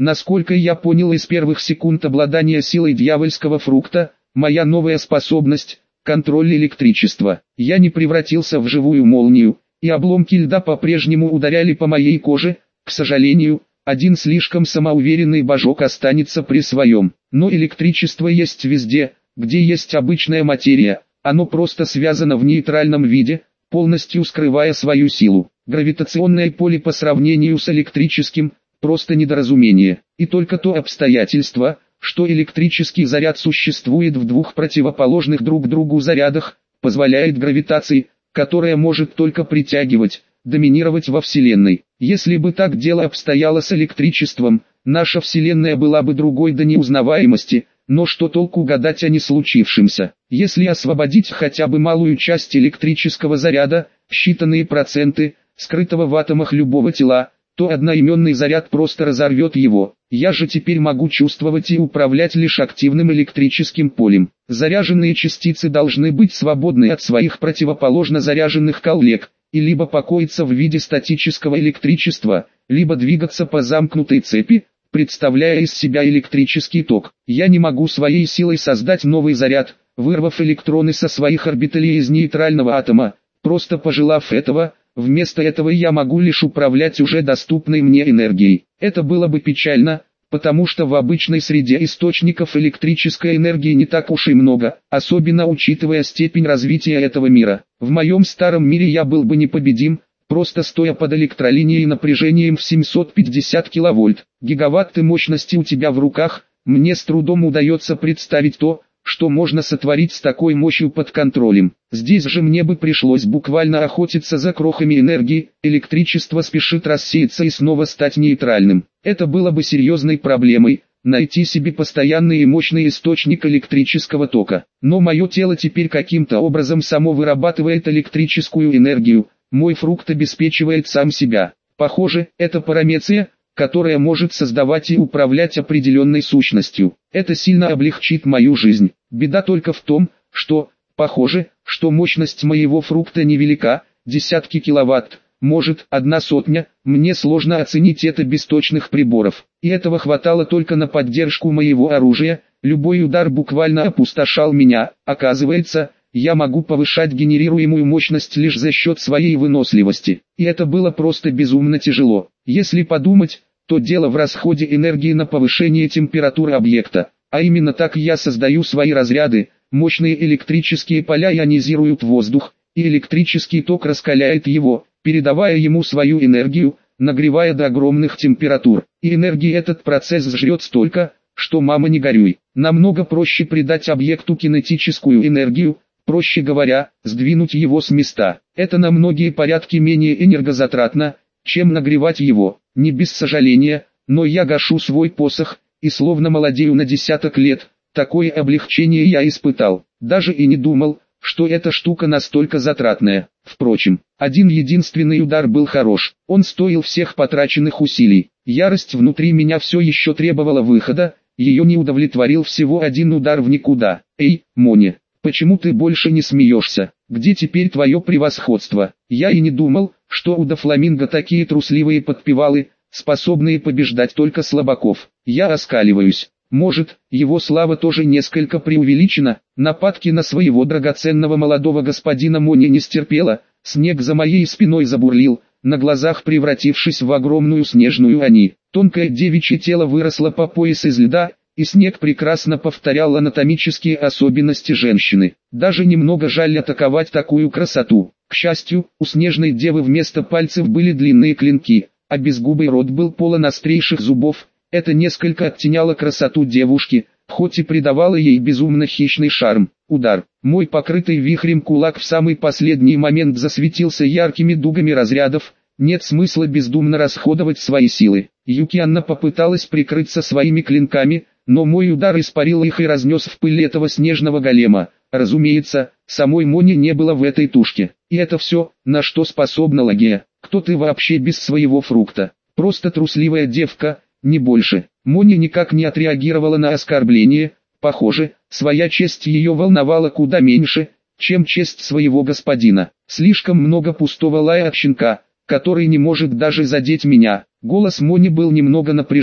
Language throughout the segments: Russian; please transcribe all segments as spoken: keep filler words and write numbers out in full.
Насколько я понял из первых секунд обладания силой дьявольского фрукта, моя новая способность – контроль электричества. Я не превратился в живую молнию, и обломки льда по-прежнему ударяли по моей коже. К сожалению, один слишком самоуверенный божок останется при своем. Но электричество есть везде, где есть обычная материя. Оно просто связано в нейтральном виде, полностью скрывая свою силу. Гравитационное поле по сравнению с электрическим – просто недоразумение. И только то обстоятельство, что электрический заряд существует в двух противоположных друг другу зарядах, позволяет гравитации, которая может только притягивать, доминировать во Вселенной. Если бы так дело обстояло с электричеством, наша Вселенная была бы другой до неузнаваемости, но что толку гадать о не случившемся? Если освободить хотя бы малую часть электрического заряда, считанные проценты, скрытого в атомах любого тела, то одноименный заряд просто разорвет его. Я же теперь могу чувствовать и управлять лишь активным электрическим полем. Заряженные частицы должны быть свободны от своих противоположно заряженных коллег, и либо покоиться в виде статического электричества, либо двигаться по замкнутой цепи, представляя из себя электрический ток. Я не могу своей силой создать новый заряд, вырвав электроны со своих орбиталей из нейтрального атома, просто пожелав этого. Вместо этого я могу лишь управлять уже доступной мне энергией. Это было бы печально, потому что в обычной среде источников электрической энергии не так уж и много, особенно учитывая степень развития этого мира. В моем старом мире я был бы непобедим, просто стоя под электролинией напряжением в семьсот пятьдесят киловольт. Гигаватты мощности у тебя в руках, мне с трудом удается представить то, что можно сотворить с такой мощью под контролем. Здесь же мне бы пришлось буквально охотиться за крохами энергии, электричество спешит рассеяться и снова стать нейтральным. Это было бы серьезной проблемой, найти себе постоянный и мощный источник электрического тока. Но мое тело теперь каким-то образом само вырабатывает электрическую энергию, мой фрукт обеспечивает сам себя. Похоже, это парамеция, которая может создавать и управлять определенной сущностью. Это сильно облегчит мою жизнь. Беда только в том, что, похоже, что мощность моего фрукта невелика, десятки киловатт, может, одна сотня, мне сложно оценить это без точных приборов. И этого хватало только на поддержку моего оружия, любой удар буквально опустошал меня. Оказывается, я могу повышать генерируемую мощность лишь за счет своей выносливости. И это было просто безумно тяжело. Если подумать, то дело в расходе энергии на повышение температуры объекта. А именно так я создаю свои разряды, мощные электрические поля ионизируют воздух, и электрический ток раскаляет его, передавая ему свою энергию, нагревая до огромных температур. И энергии этот процесс сжрет столько, что мама не горюй. Намного проще придать объекту кинетическую энергию, проще говоря, сдвинуть его с места. Это на многие порядки менее энергозатратно, чем нагревать его. Не без сожаления, но я гашу свой посох, и словно молодею на десяток лет. Такое облегчение я испытал. Даже и не думал, что эта штука настолько затратная. Впрочем, один единственный удар был хорош. Он стоил всех потраченных усилий. Ярость внутри меня все еще требовала выхода, ее не удовлетворил всего один удар в никуда. Эй, Мони, почему ты больше не смеешься? Где теперь твое превосходство? Я и не думал, что у Дофламинго такие трусливые подпевалы, способные побеждать только слабаков. Я оскаливаюсь. Может, его слава тоже несколько преувеличена. Нападки на своего драгоценного молодого господина Мони не стерпела. Снег за моей спиной забурлил, на глазах превратившись в огромную снежную ани. Тонкое девичье тело выросло по пояс из льда, и снег прекрасно повторял анатомические особенности женщины. Даже немного жаль атаковать такую красоту. К счастью, у снежной девы вместо пальцев были длинные клинки, а безгубый рот был полон острейших зубов. Это несколько оттеняло красоту девушки, хоть и придавало ей безумно хищный шарм. Удар. Мой покрытый вихрем кулак в самый последний момент засветился яркими дугами разрядов. Нет смысла бездумно расходовать свои силы. Юкианна попыталась прикрыться своими клинками, но мой удар испарил их и разнес в пыль этого снежного голема. Разумеется, самой Мони не было в этой тушке. И это все, на что способна Лагия. Кто ты вообще без своего фрукта? Просто трусливая девка, не больше. Мони никак не отреагировала на оскорбление. Похоже, своя честь ее волновала куда меньше, чем честь своего господина. Слишком много пустого лая от щенка, который не может даже задеть меня. Голос Мони был немного напряжен,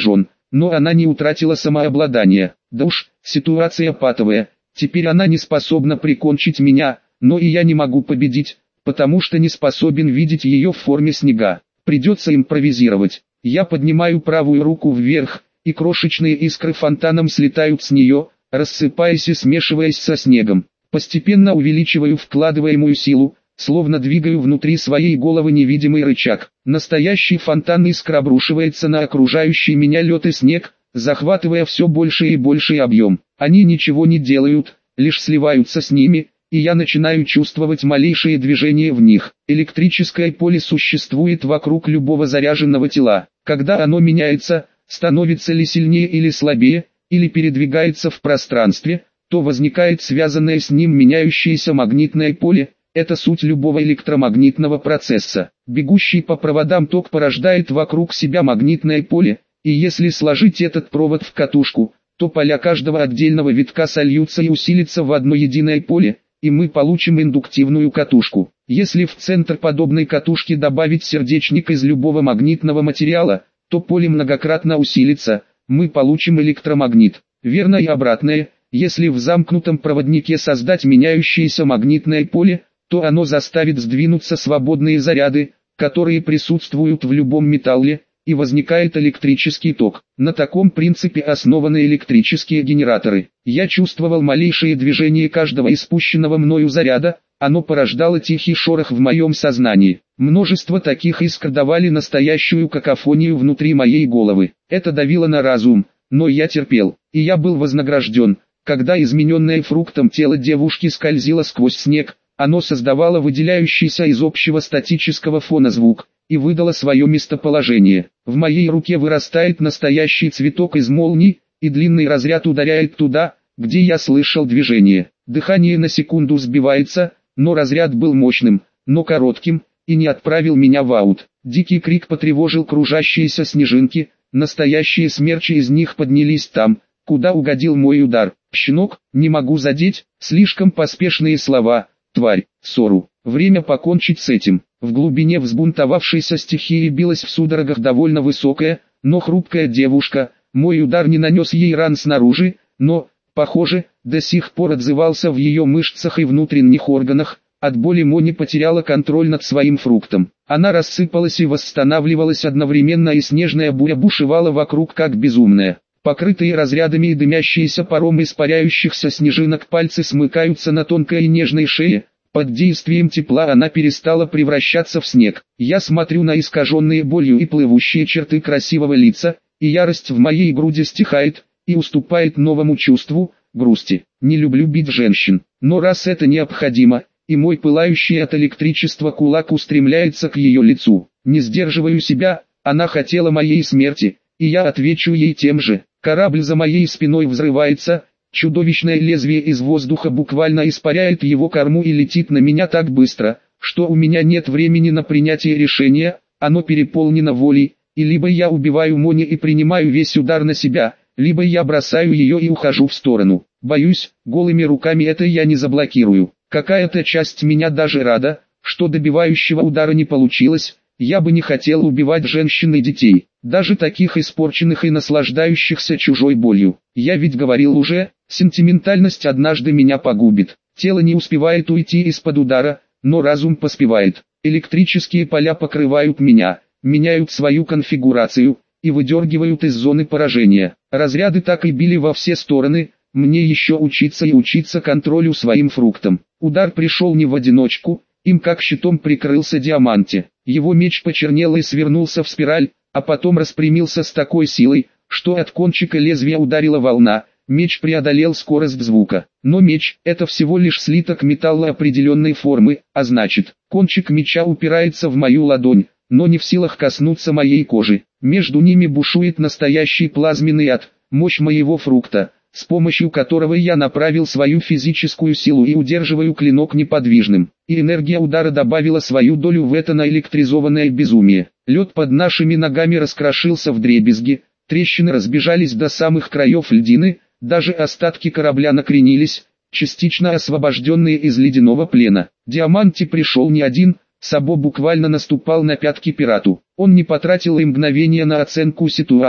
но она не утратила самообладание. Да уж, ситуация патовая, теперь она не способна прикончить меня, но и я не могу победить, потому что не способен видеть ее в форме снега. Придется импровизировать. Я поднимаю правую руку вверх, и крошечные искры фонтаном слетают с нее, рассыпаясь и смешиваясь со снегом. Постепенно увеличиваю вкладываемую силу, словно двигаю внутри своей головы невидимый рычаг. Настоящий фонтан искр обрушивается на окружающий меня лед и снег, захватывая все больше и больший объем. Они ничего не делают, лишь сливаются с ними, и я начинаю чувствовать малейшие движения в них. Электрическое поле существует вокруг любого заряженного тела. Когда оно меняется, становится ли сильнее или слабее, или передвигается в пространстве, то возникает связанное с ним меняющееся магнитное поле. Это суть любого электромагнитного процесса. Бегущий по проводам ток порождает вокруг себя магнитное поле, и если сложить этот провод в катушку, то поля каждого отдельного витка сольются и усилятся в одно единое поле, и мы получим индуктивную катушку. Если в центр подобной катушки добавить сердечник из любого магнитного материала, то поле многократно усилится, мы получим электромагнит. Верно и обратное, если в замкнутом проводнике создать меняющееся магнитное поле, то оно заставит сдвинуться свободные заряды, которые присутствуют в любом металле, и возникает электрический ток. На таком принципе основаны электрические генераторы. Я чувствовал малейшее движение каждого испущенного мною заряда, оно порождало тихий шорох в моем сознании. Множество таких искр давали настоящую какофонию внутри моей головы. Это давило на разум, но я терпел, и я был вознагражден. Когда измененное фруктом тело девушки скользило сквозь снег, оно создавало выделяющийся из общего статического фона звук, и выдало свое местоположение. В моей руке вырастает настоящий цветок из молний, и длинный разряд ударяет туда, где я слышал движение. Дыхание на секунду сбивается, но разряд был мощным, но коротким, и не отправил меня в аут. Дикий крик потревожил кружащиеся снежинки, настоящие смерчи из них поднялись там, куда угодил мой удар. «Щенок, не могу задеть», слишком поспешные слова, «тварь, ссору». Время покончить с этим. В глубине взбунтовавшейся стихии билась в судорогах довольно высокая, но хрупкая девушка. Мой удар не нанес ей ран снаружи, но, похоже, до сих пор отзывался в ее мышцах и внутренних органах. От боли Мони потеряла контроль над своим фруктом. Она рассыпалась и восстанавливалась одновременно, и снежная буря бушевала вокруг как безумная. Покрытые разрядами и дымящиеся паром испаряющихся снежинок пальцы смыкаются на тонкой и нежной шее. Под действием тепла она перестала превращаться в снег. Я смотрю на искаженные болью и плывущие черты красивого лица, и ярость в моей груди стихает, и уступает новому чувству, грусти. Не люблю бить женщин, но раз это необходимо, и мой пылающий от электричества кулак устремляется к ее лицу. Не сдерживаю себя, она хотела моей смерти, и я отвечу ей тем же. Корабль за моей спиной взрывается, чудовищное лезвие из воздуха буквально испаряет его корму и летит на меня так быстро, что у меня нет времени на принятие решения, оно переполнено волей, и либо я убиваю Мони и принимаю весь удар на себя, либо я бросаю ее и ухожу в сторону. Боюсь, голыми руками это я не заблокирую. Какая-то часть меня даже рада, что добивающего удара не получилось. Я бы не хотел убивать женщин и детей, даже таких испорченных и наслаждающихся чужой болью. Я ведь говорил уже, сентиментальность однажды меня погубит. Тело не успевает уйти из-под удара, но разум поспевает. Электрические поля покрывают меня, меняют свою конфигурацию и выдергивают из зоны поражения. Разряды так и били во все стороны, мне еще учиться и учиться контролю своим фруктом. Удар пришел не в одиночку, им как щитом прикрылся Диаманте. Его меч почернел и свернулся в спираль, а потом распрямился с такой силой, что от кончика лезвия ударила волна. Меч преодолел скорость звука. Но меч – это всего лишь слиток металла определенной формы, а значит, кончик меча упирается в мою ладонь, но не в силах коснуться моей кожи. Между ними бушует настоящий плазменный ад, мощь моего фрукта, с помощью которого я направил свою физическую силу и удерживаю клинок неподвижным. И энергия удара добавила свою долю в это наэлектризованное безумие. Лед под нашими ногами раскрошился вдребезги, трещины разбежались до самых краев льдины, даже остатки корабля накренились, частично освобожденные из ледяного плена. Диаманти пришел не один, Сабо буквально наступал на пятки пирату. Он не потратил и мгновения на оценку ситуации,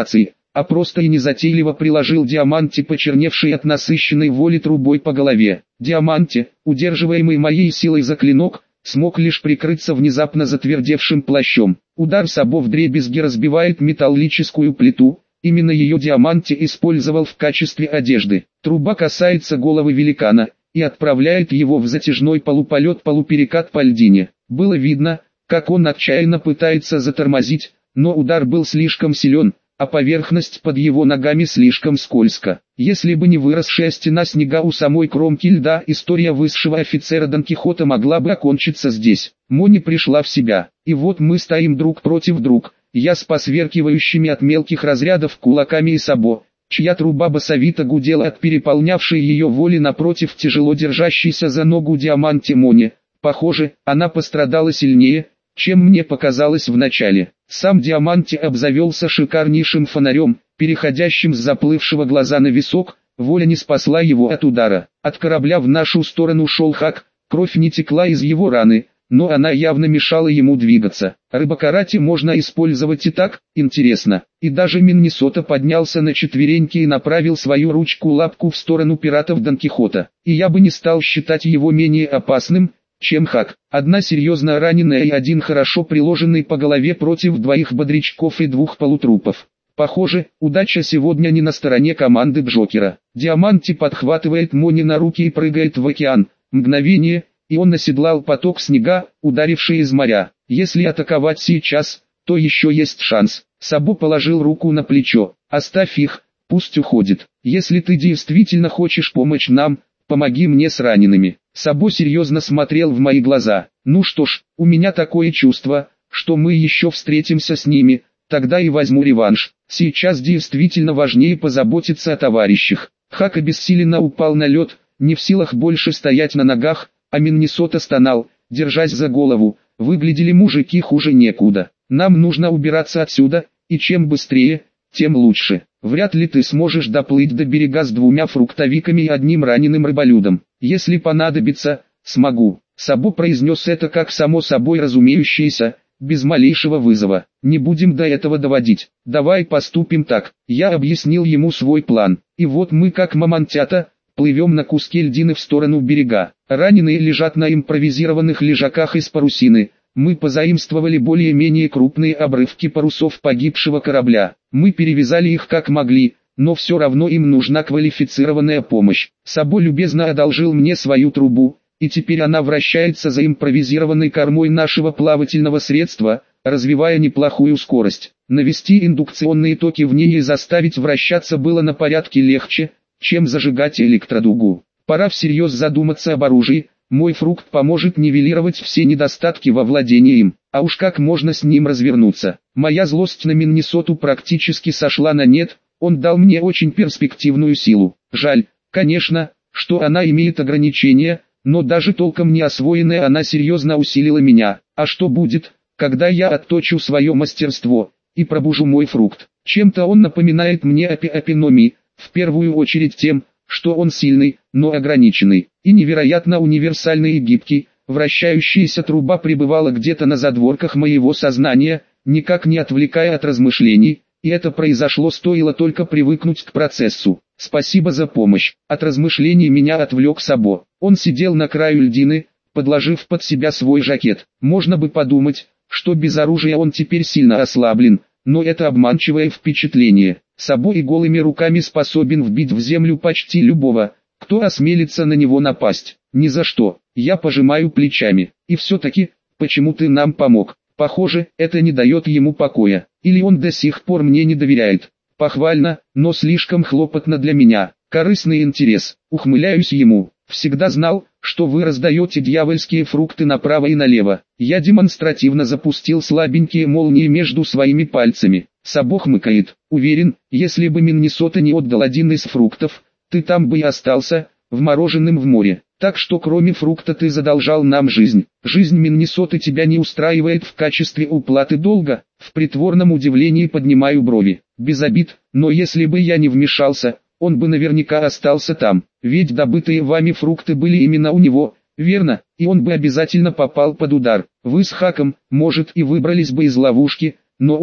а просто и незатейливо приложил Диаманте почерневшей от насыщенной воли трубой по голове. Диаманте, удерживаемый моей силой за клинок, смог лишь прикрыться внезапно затвердевшим плащом. Удар сабо вдребезги разбивает металлическую плиту, именно ее Диаманте использовал в качестве одежды. Труба касается головы великана и отправляет его в затяжной полуполет-полуперекат по льдине. Было видно, как он отчаянно пытается затормозить, но удар был слишком силен, а поверхность под его ногами слишком скользка. Если бы не выросшая стена снега у самой кромки льда, история высшего офицера Дон Кихота могла бы окончиться здесь. Мони пришла в себя, и вот мы стоим друг против друга, я с посверкивающими от мелких разрядов кулаками и сабо, чья труба басовито гудела от переполнявшей ее воли напротив тяжело держащейся за ногу Диаманте Мони. Похоже, она пострадала сильнее, чем мне показалось вначале. Сам Диаманте обзавелся шикарнейшим фонарем, переходящим с заплывшего глаза на висок, воля не спасла его от удара. От корабля в нашу сторону шел Хак, кровь не текла из его раны, но она явно мешала ему двигаться. Рыбакарате можно использовать и так, интересно. И даже Миннесота поднялся на четвереньки и направил свою ручку-лапку в сторону пиратов Дон Кихота. И я бы не стал считать его менее опасным, чем Хак. Одна серьезно раненая и один хорошо приложенный по голове против двоих бодрячков и двух полутрупов. Похоже, удача сегодня не на стороне команды Джокера. Диаманте подхватывает Мони на руки и прыгает в океан. Мгновение, и он оседлал поток снега, ударивший из моря. Если атаковать сейчас, то еще есть шанс. Сабо положил руку на плечо. Оставь их, пусть уходит. Если ты действительно хочешь помочь нам, помоги мне с ранеными. Сабо серьезно смотрел в мои глаза. Ну что ж, у меня такое чувство, что мы еще встретимся с ними, тогда и возьму реванш. Сейчас действительно важнее позаботиться о товарищах. Хак обессиленно упал на лед, не в силах больше стоять на ногах, а Миннесота стонал, держась за голову. Выглядели мужики хуже некуда. Нам нужно убираться отсюда, и чем быстрее, тем лучше. Вряд ли ты сможешь доплыть до берега с двумя фруктовиками и одним раненым рыболюдом. Если понадобится, смогу. Сабо произнес это как само собой разумеющееся, без малейшего вызова. Не будем до этого доводить. Давай поступим так. Я объяснил ему свой план. И вот мы как мамонтята, плывем на куске льдины в сторону берега. Раненые лежат на импровизированных лежаках из парусины. Мы позаимствовали более-менее крупные обрывки парусов погибшего корабля. Мы перевязали их как могли, но все равно им нужна квалифицированная помощь. Сабо любезно одолжил мне свою трубу, и теперь она вращается за импровизированной кормой нашего плавательного средства, развивая неплохую скорость. Навести индукционные токи в ней и заставить вращаться было на порядке легче, чем зажигать электродугу. Пора всерьез задуматься об оружии. Мой фрукт поможет нивелировать все недостатки во владении им, а уж как можно с ним развернуться. Моя злость на Миннесоту практически сошла на нет, он дал мне очень перспективную силу. Жаль, конечно, что она имеет ограничения, но даже толком не освоенная она серьезно усилила меня. А что будет, когда я отточу свое мастерство и пробужу мой фрукт? Чем-то он напоминает мне о пиопиноми, в первую очередь тем, что он сильный, но ограниченный, и невероятно универсальный и гибкий. Вращающаяся труба пребывала где-то на задворках моего сознания, никак не отвлекая от размышлений, и это произошло стоило только привыкнуть к процессу. Спасибо за помощь. От размышлений меня отвлек Сабо. Он сидел на краю льдины, подложив под себя свой жакет. Можно бы подумать, что без оружия он теперь сильно ослаблен, но это обманчивое впечатление. Сабо и голыми руками способен вбить в землю почти любого, кто осмелится на него напасть. Ни за что. Я пожимаю плечами. И все-таки, почему ты нам помог? Похоже, это не дает ему покоя. Или он до сих пор мне не доверяет. Похвально, но слишком хлопотно для меня. Корыстный интерес. Ухмыляюсь ему. Всегда знал, что вы раздаете дьявольские фрукты направо и налево. Я демонстративно запустил слабенькие молнии между своими пальцами. Сабо хмыкает. Уверен, если бы Миннесота не отдал один из фруктов, ты там бы и остался, вмороженным в море. Так что кроме фрукта ты задолжал нам жизнь. Жизнь Миннесоты тебя не устраивает в качестве уплаты долга? В притворном удивлении поднимаю брови. Без обид, но если бы я не вмешался, он бы наверняка остался там. Ведь добытые вами фрукты были именно у него, верно? И он бы обязательно попал под удар. Вы с Хаком, может, и выбрались бы из ловушки, но он,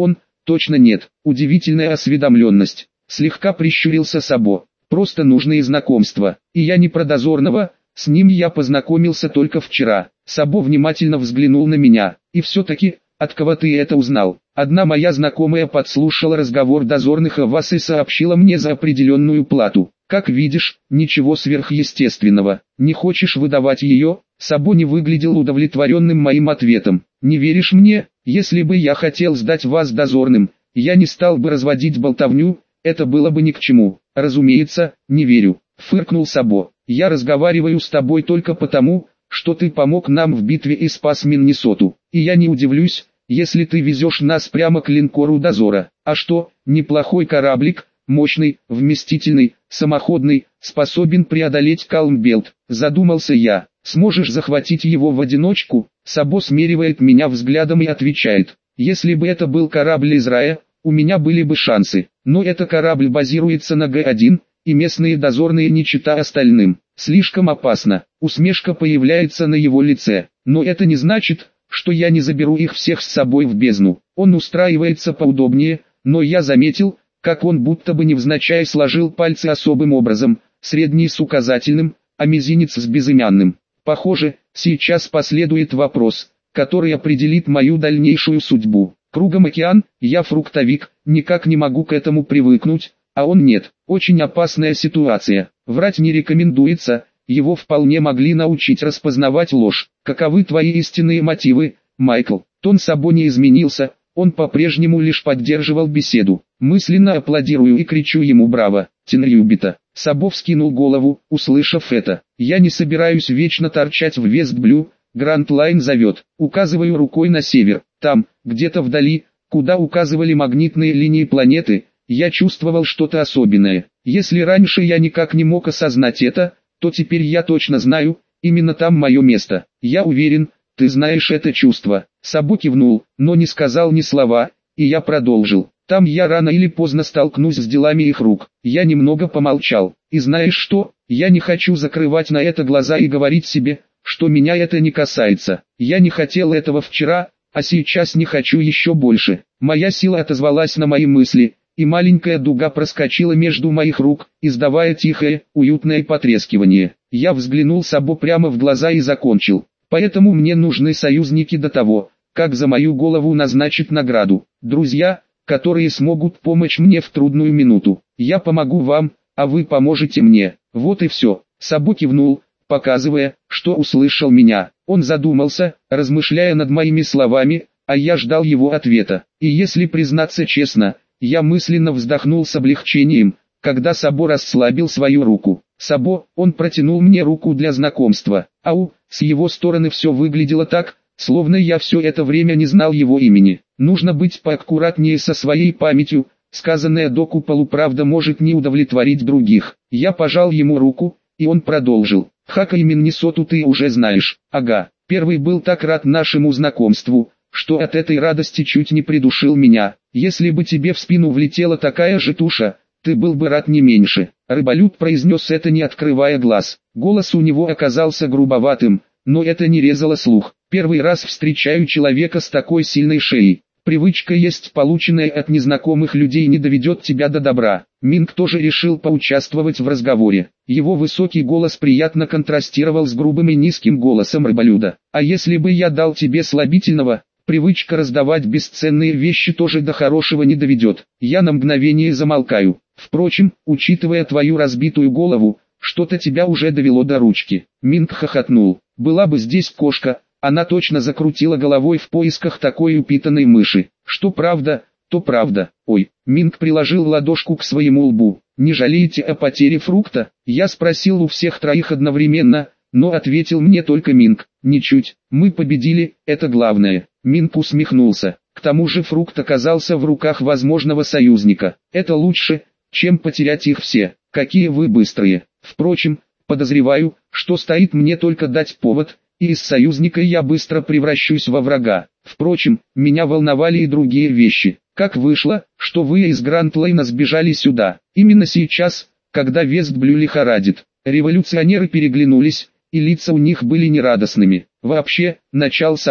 точно нет. Удивительная осведомленность. Слегка прищурился Сабо. Просто нужные знакомства. И я не про дозорного, с ним я познакомился только вчера. Сабо внимательно взглянул на меня. И все-таки, от кого ты это узнал? Одна моя знакомая подслушала разговор дозорных о вас и сообщила мне за определенную плату. Как видишь, ничего сверхъестественного. Не хочешь выдавать ее? Сабо не выглядел удовлетворенным моим ответом. Не веришь мне? Если бы я хотел сдать вас дозорным, я не стал бы разводить болтовню, это было бы ни к чему. Разумеется, не верю, фыркнул Сабо. Я разговариваю с тобой только потому, что ты помог нам в битве и спас Миннесоту. И я не удивлюсь, если ты везешь нас прямо к линкору дозора. А что, неплохой кораблик, мощный, вместительный, самоходный, способен преодолеть Калмбелт. Задумался я. Сможешь захватить его в одиночку? Сабо смеривает меня взглядом и отвечает. Если бы это был корабль из рая, у меня были бы шансы. Но это корабль базируется на Г один, и местные дозорные не чита остальным. Слишком опасно. Усмешка появляется на его лице. Но это не значит, что я не заберу их всех с собой в бездну. Он устраивается поудобнее, но я заметил, как он будто бы невзначай сложил пальцы особым образом, средний с указательным, а мизинец с безымянным. Похоже, сейчас последует вопрос, который определит мою дальнейшую судьбу. Кругом океан, я фруктовик, никак не могу к этому привыкнуть, а он нет. Очень опасная ситуация. Врать не рекомендуется, его вполне могли научить распознавать ложь. Каковы твои истинные мотивы, Майкл? Тон Сабо не изменился, он по-прежнему лишь поддерживал беседу. Мысленно аплодирую и кричу ему браво, Тенрюбита. Сабо вскинул голову, услышав это. Я не собираюсь вечно торчать в Вестблю, Гранд Лайн зовет. Указываю рукой на север. Там, где-то вдали, куда указывали магнитные линии планеты, я чувствовал что-то особенное. Если раньше я никак не мог осознать это, то теперь я точно знаю, именно там мое место. Я уверен, ты знаешь это чувство. Сабо кивнул, но не сказал ни слова, и я продолжил. Там я рано или поздно столкнусь с делами их рук. Я немного помолчал. И знаешь что, я не хочу закрывать на это глаза и говорить себе, что меня это не касается. Я не хотел этого вчера, а сейчас не хочу еще больше. Моя сила отозвалась на мои мысли, и маленькая дуга проскочила между моих рук, издавая тихое, уютное потрескивание. Я взглянул Сабо прямо в глаза и закончил. Поэтому мне нужны союзники до того, как за мою голову назначат награду. Друзья, которые смогут помочь мне в трудную минуту. Я помогу вам, а вы поможете мне. Вот и все. Сабо кивнул, показывая, что услышал меня. Он задумался, размышляя над моими словами, а я ждал его ответа. И если признаться честно, я мысленно вздохнул с облегчением, когда Сабо расслабил свою руку. Сабо, он протянул мне руку для знакомства. Ау, с его стороны все выглядело так, словно я все это время не знал его имени. Нужно быть поаккуратнее со своей памятью, сказанная доку полуправда может не удовлетворить других. Я пожал ему руку, и он продолжил. Хака и Миннесоту ты уже знаешь. Ага, первый был так рад нашему знакомству, что от этой радости чуть не придушил меня. Если бы тебе в спину влетела такая же туша, ты был бы рад не меньше. Рыболюб произнес это, не открывая глаз. Голос у него оказался грубоватым, но это не резало слух. Первый раз встречаю человека с такой сильной шеей. Привычка есть, полученная от незнакомых людей, не доведет тебя до добра. Минг тоже решил поучаствовать в разговоре. Его высокий голос приятно контрастировал с грубым и низким голосом рыболюда. А если бы я дал тебе слабительного, привычка раздавать бесценные вещи тоже до хорошего не доведет. Я на мгновение замолкаю. Впрочем, учитывая твою разбитую голову, что-то тебя уже довело до ручки. Минг хохотнул. Была бы здесь кошка, она точно закрутила головой в поисках такой упитанной мыши. Что правда, то правда. Ой, Минг приложил ладошку к своему лбу. Не жалеете о потере фрукта? Я спросил у всех троих одновременно, но ответил мне только Минг. Ничуть, мы победили, это главное. Минг усмехнулся. К тому же фрукт оказался в руках возможного союзника. Это лучше, чем потерять их все. Какие вы быстрые. Впрочем, подозреваю, что стоит мне только дать повод, и из союзника я быстро превращусь во врага. Впрочем, меня волновали и другие вещи. Как вышло, что вы из Гранд-Лайна сбежали сюда? Именно сейчас, когда Вестблю лихорадит. Революционеры переглянулись, и лица у них были нерадостными. Вообще, начал Сабо.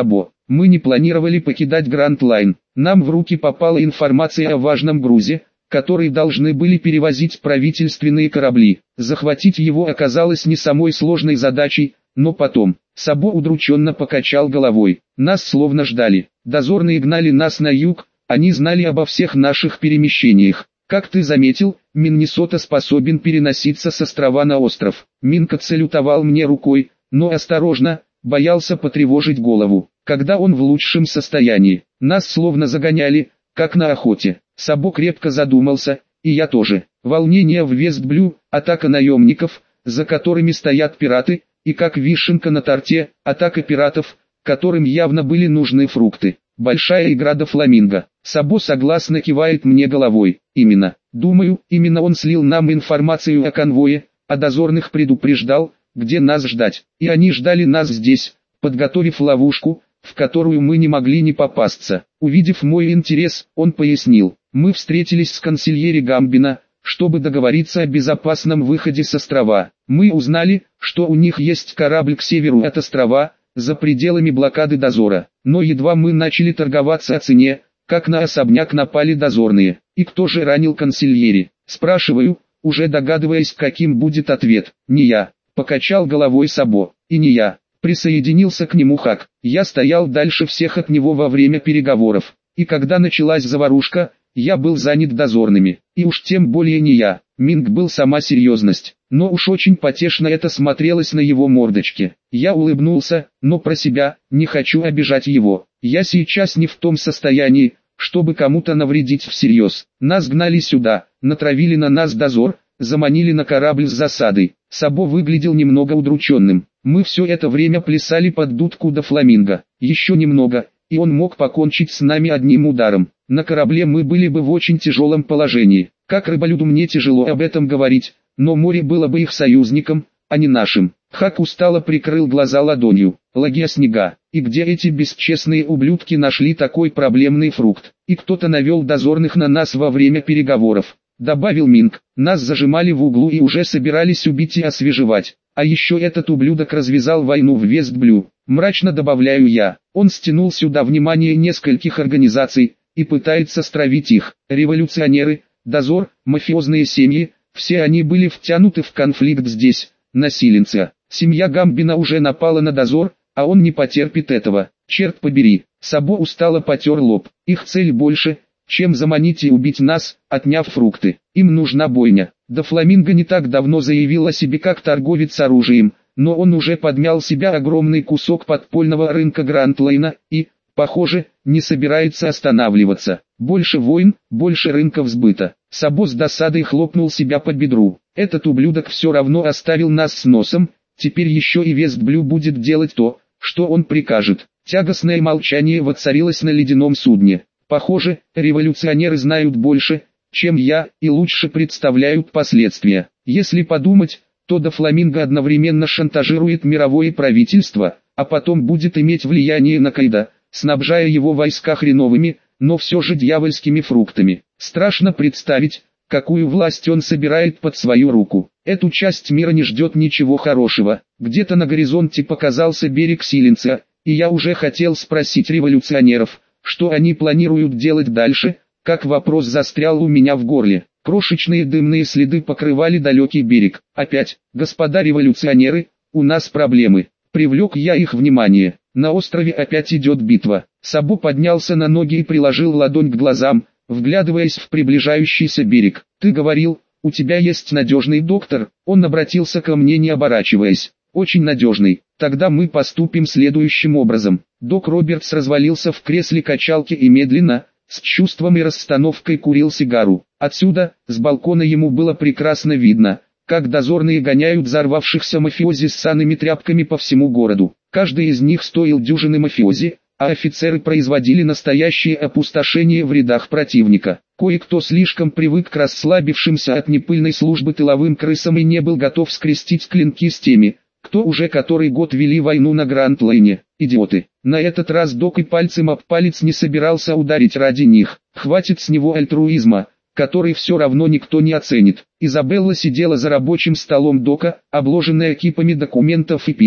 Мы не планировали покидать Гранд Лайн. Нам в руки попала информация о важном грузе, который должны были перевозить правительственные корабли. Захватить его оказалось не самой сложной задачей, но потом. Сабо удрученно покачал головой. Нас словно ждали. Дозорные гнали нас на юг, они знали обо всех наших перемещениях. Как ты заметил, Миннесота способен переноситься с острова на остров. Минк отсалютовал мне рукой, но осторожно, боялся потревожить голову. Когда он в лучшем состоянии, нас словно загоняли, как на охоте. Сабо крепко задумался, и я тоже. Волнение в Вестблю, атака наемников, за которыми стоят пираты, и как вишенка на торте, атака пиратов, которым явно были нужны фрукты. Большая игра до фламинго. Сабо согласно кивает мне головой. Именно. Думаю, именно он слил нам информацию о конвое, а дозорных предупреждал, где нас ждать. И они ждали нас здесь, подготовив ловушку, в которую мы не могли не попасться. Увидев мой интерес, он пояснил. Мы встретились с консильери Гамбина, чтобы договориться о безопасном выходе с острова. Мы узнали, что у них есть корабль к северу от острова, за пределами блокады дозора. Но едва мы начали торговаться о цене, как на особняк напали дозорные. И кто же ранил консильери? Спрашиваю, уже догадываясь, каким будет ответ. Не я. Покачал головой Сабо. И не я. Присоединился к нему Хак. Я стоял дальше всех от него во время переговоров. И когда началась заварушка, я был занят дозорными. И уж тем более не я. Минг был сама серьезность. Но уж очень потешно это смотрелось на его мордочке. Я улыбнулся, но про себя, не хочу обижать его. Я сейчас не в том состоянии, чтобы кому-то навредить всерьез. Нас гнали сюда, натравили на нас дозор, заманили на корабль с засадой. Сабо выглядел немного удрученным. Мы все это время плясали под дудку до фламинго. Еще немного, и он мог покончить с нами одним ударом. На корабле мы были бы в очень тяжелом положении. Как рыболюду мне тяжело об этом говорить, но море было бы их союзником, а не нашим. Хак устало прикрыл глаза ладонью. Лагия снега. И где эти бесчестные ублюдки нашли такой проблемный фрукт? И кто-то навел дозорных на нас во время переговоров. Добавил Минг. Нас зажимали в углу и уже собирались убить и освежевать. А еще этот ублюдок развязал войну в Вестблю. Мрачно добавляю я. Он стянул сюда внимание нескольких организаций и пытается стравить их. Революционеры, дозор, мафиозные семьи, все они были втянуты в конфликт здесь, на Силенце. Семья Гамбина уже напала на дозор, а он не потерпит этого. Черт побери. Сабо устало потер лоб. Их цель больше, чем заманить и убить нас, отняв фрукты. Им нужна бойня. До Фламинго не так давно заявил о себе как торговец оружием, но он уже подмял себя огромный кусок подпольного рынка Гранд-Лайна и, похоже, не собирается останавливаться. Больше войн, больше рынков сбыта. Сабо с досадой хлопнул себя по бедру. Этот ублюдок все равно оставил нас с носом, теперь еще и Вестблю будет делать то, что он прикажет. Тягостное молчание воцарилось на ледяном судне. Похоже, революционеры знают больше, чем я, и лучше представляют последствия. Если подумать, то до Фламинго одновременно шантажирует мировое правительство, а потом будет иметь влияние на Кайдо, снабжая его войска хреновыми, но все же дьявольскими фруктами. Страшно представить, какую власть он собирает под свою руку. Эту часть мира не ждет ничего хорошего. Где-то на горизонте показался берег Силенца, и я уже хотел спросить революционеров, что они планируют делать дальше, как вопрос застрял у меня в горле. Крошечные дымные следы покрывали далекий берег. Опять, господа революционеры, у нас проблемы. Привлек я их внимание. На острове опять идет битва. Сабо поднялся на ноги и приложил ладонь к глазам, вглядываясь в приближающийся берег. Ты говорил, у тебя есть надежный доктор. Он обратился ко мне, не оборачиваясь. Очень надежный. Тогда мы поступим следующим образом. Док Робертс развалился в кресле качалки и медленно, с чувством и расстановкой курил сигару. Отсюда, с балкона ему было прекрасно видно, как дозорные гоняют взорвавшихся мафиози с ссаными тряпками по всему городу. Каждый из них стоил дюжины мафиози, а офицеры производили настоящее опустошение в рядах противника. Кое-кто слишком привык к расслабившимся от непыльной службы тыловым крысам и не был готов скрестить клинки с теми, кто уже который год вели войну на Гранд-Лайне. Идиоты. На этот раз Док и пальцем об палец не собирался ударить ради них. Хватит с него альтруизма, который все равно никто не оценит. Изабелла сидела за рабочим столом Дока, обложенная кипами документов и писем,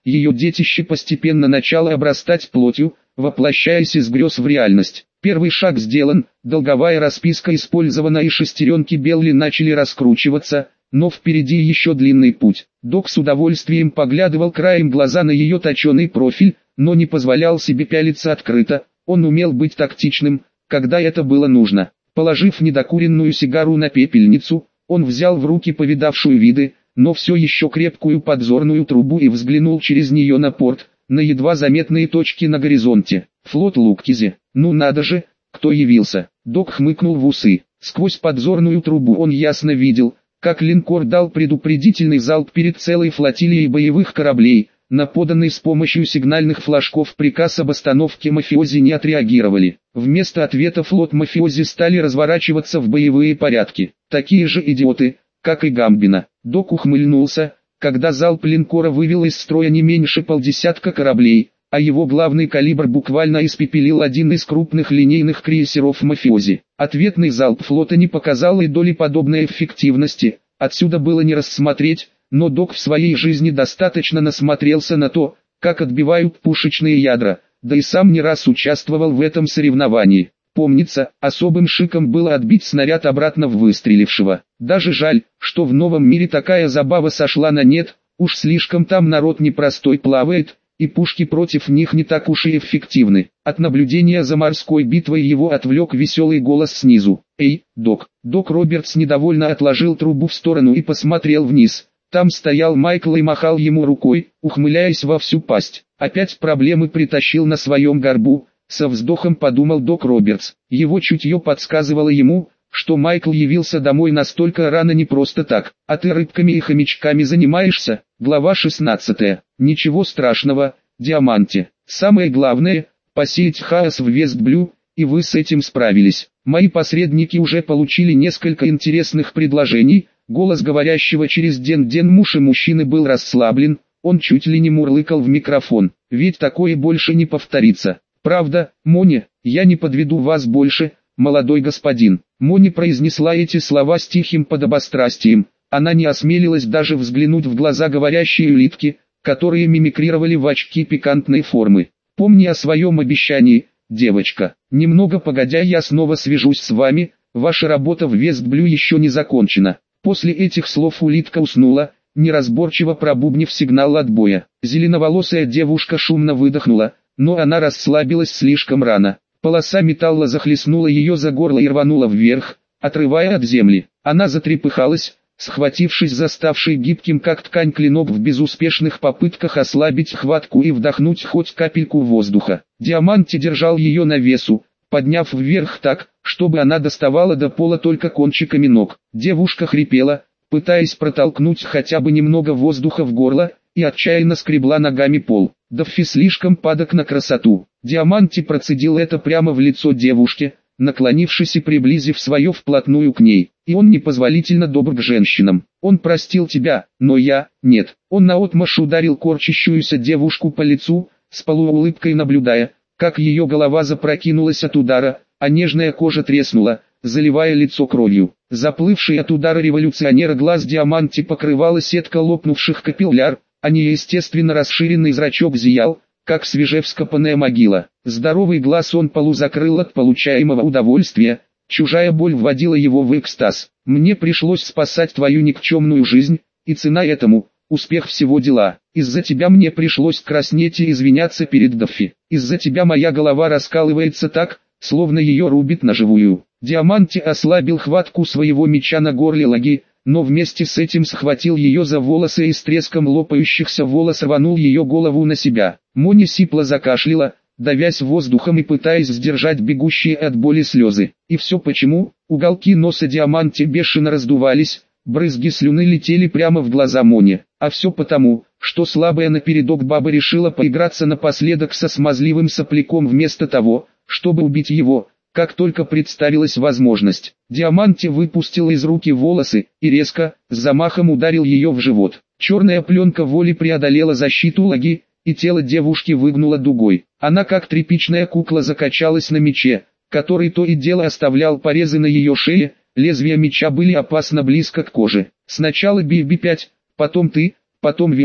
ее детище постепенно начало обрастать плотью, воплощаясь из грез в реальность. Первый шаг сделан, долговая расписка использована и шестеренки Белли начали раскручиваться, но впереди еще длинный путь. Док с удовольствием поглядывал краем глаза на ее точеный профиль, но не позволял себе пялиться открыто, он умел быть тактичным, когда это было нужно. Положив недокуренную сигару на пепельницу, он взял в руки повидавшую виды, но все еще крепкую подзорную трубу и взглянул через нее на порт, на едва заметные точки на горизонте. Флот Луккизи. Ну надо же, кто явился. Док хмыкнул в усы. Сквозь подзорную трубу он ясно видел, как линкор дал предупредительный залп перед целой флотилией боевых кораблей. На поданный с помощью сигнальных флажков приказ об остановке мафиози не отреагировали. Вместо ответа флот мафиози стали разворачиваться в боевые порядки. Такие же идиоты, как и Гамбино. Док ухмыльнулся, когда залп линкора вывел из строя не меньше полдесятка кораблей, а его главный калибр буквально испепелил один из крупных линейных крейсеров мафиози. Ответный залп флота не показал и доли подобной эффективности, отсюда было не рассмотреть, но Док в своей жизни достаточно насмотрелся на то, как отбивают пушечные ядра, да и сам не раз участвовал в этом соревновании. Помнится, особым шиком было отбить снаряд обратно в выстрелившего. Даже жаль, что в новом мире такая забава сошла на нет, уж слишком там народ непростой плавает, и пушки против них не так уж и эффективны. От наблюдения за морской битвой его отвлек веселый голос снизу. «Эй, Док!» Док Робертс недовольно отложил трубу в сторону и посмотрел вниз. Там стоял Майкл и махал ему рукой, ухмыляясь во всю пасть. Опять проблемы притащил на своем горбу, со вздохом подумал Док Робертс. Его чутье подсказывало ему, что Майкл явился домой настолько рано не просто так. А ты рыбками и хомячками занимаешься? Глава шестнадцатая. Ничего страшного, Диаманте. Самое главное – посеять хаос в Вестблю, и вы с этим справились. Мои посредники уже получили несколько интересных предложений. Голос говорящего через Ден-Ден Муши мужчины был расслаблен, он чуть ли не мурлыкал в микрофон. Ведь такое больше не повторится. Правда, Мони, я не подведу вас больше, молодой господин. Мони произнесла эти слова с тихим подобострастием. Она не осмелилась даже взглянуть в глаза говорящей улитки, которые мимикрировали в очки пикантной формы. Помни о своем обещании, девочка. Немного погодя я снова свяжусь с вами, ваша работа в Вестблю еще не закончена. После этих слов улитка уснула, неразборчиво пробубнив сигнал отбоя. Зеленоволосая девушка шумно выдохнула, но она расслабилась слишком рано. Полоса металла захлестнула ее за горло и рванула вверх, отрывая от земли. Она затрепыхалась, схватившись за ставший гибким как ткань клинок в безуспешных попытках ослабить хватку и вдохнуть хоть капельку воздуха. Диаманте держал ее на весу, подняв вверх так, чтобы она доставала до пола только кончиками ног. Девушка хрипела, пытаясь протолкнуть хотя бы немного воздуха в горло, и отчаянно скребла ногами пол. Даффи слишком падок на красоту. Диаманте процедил это прямо в лицо девушке, наклонившись и приблизив свое вплотную к ней. И он непозволительно добр к женщинам. Он простил тебя, но я, нет. Он наотмашь ударил корчащуюся девушку по лицу, с полуулыбкой наблюдая, как ее голова запрокинулась от удара, а нежная кожа треснула, заливая лицо кровью. Заплывший от удара революционера глаз Диаманте покрывала сетка лопнувших капилляр, а неестественно расширенный зрачок зиял, как свежевскопанная могила. Здоровый глаз он полузакрыл от получаемого удовольствия, чужая боль вводила его в экстаз. «Мне пришлось спасать твою никчемную жизнь, и цена этому – успех всего дела. Из-за тебя мне пришлось краснеть и извиняться перед Даффи. Из-за тебя моя голова раскалывается так, словно ее рубит на живую». Диаманте ослабил хватку своего меча на горле Лаги, но вместе с этим схватил ее за волосы и с треском лопающихся волос рванул ее голову на себя. Мони сипло закашляла, давясь воздухом и пытаясь сдержать бегущие от боли слезы. И все почему? Уголки носа Диаманте бешено раздувались, брызги слюны летели прямо в глаза Мони. А все потому, что слабая напередок баба решила поиграться напоследок со смазливым сопляком вместо того, чтобы убить его, как только представилась возможность. Диаманте выпустил из руки волосы и резко, с замахом ударил ее в живот. Черная пленка воли преодолела защиту Лаги, и тело девушки выгнуло дугой. Она как тряпичная кукла закачалась на мече, который то и дело оставлял порезы на ее шее, лезвия меча были опасно близко к коже. Сначала Би Би пять, потом ты, потом Виола,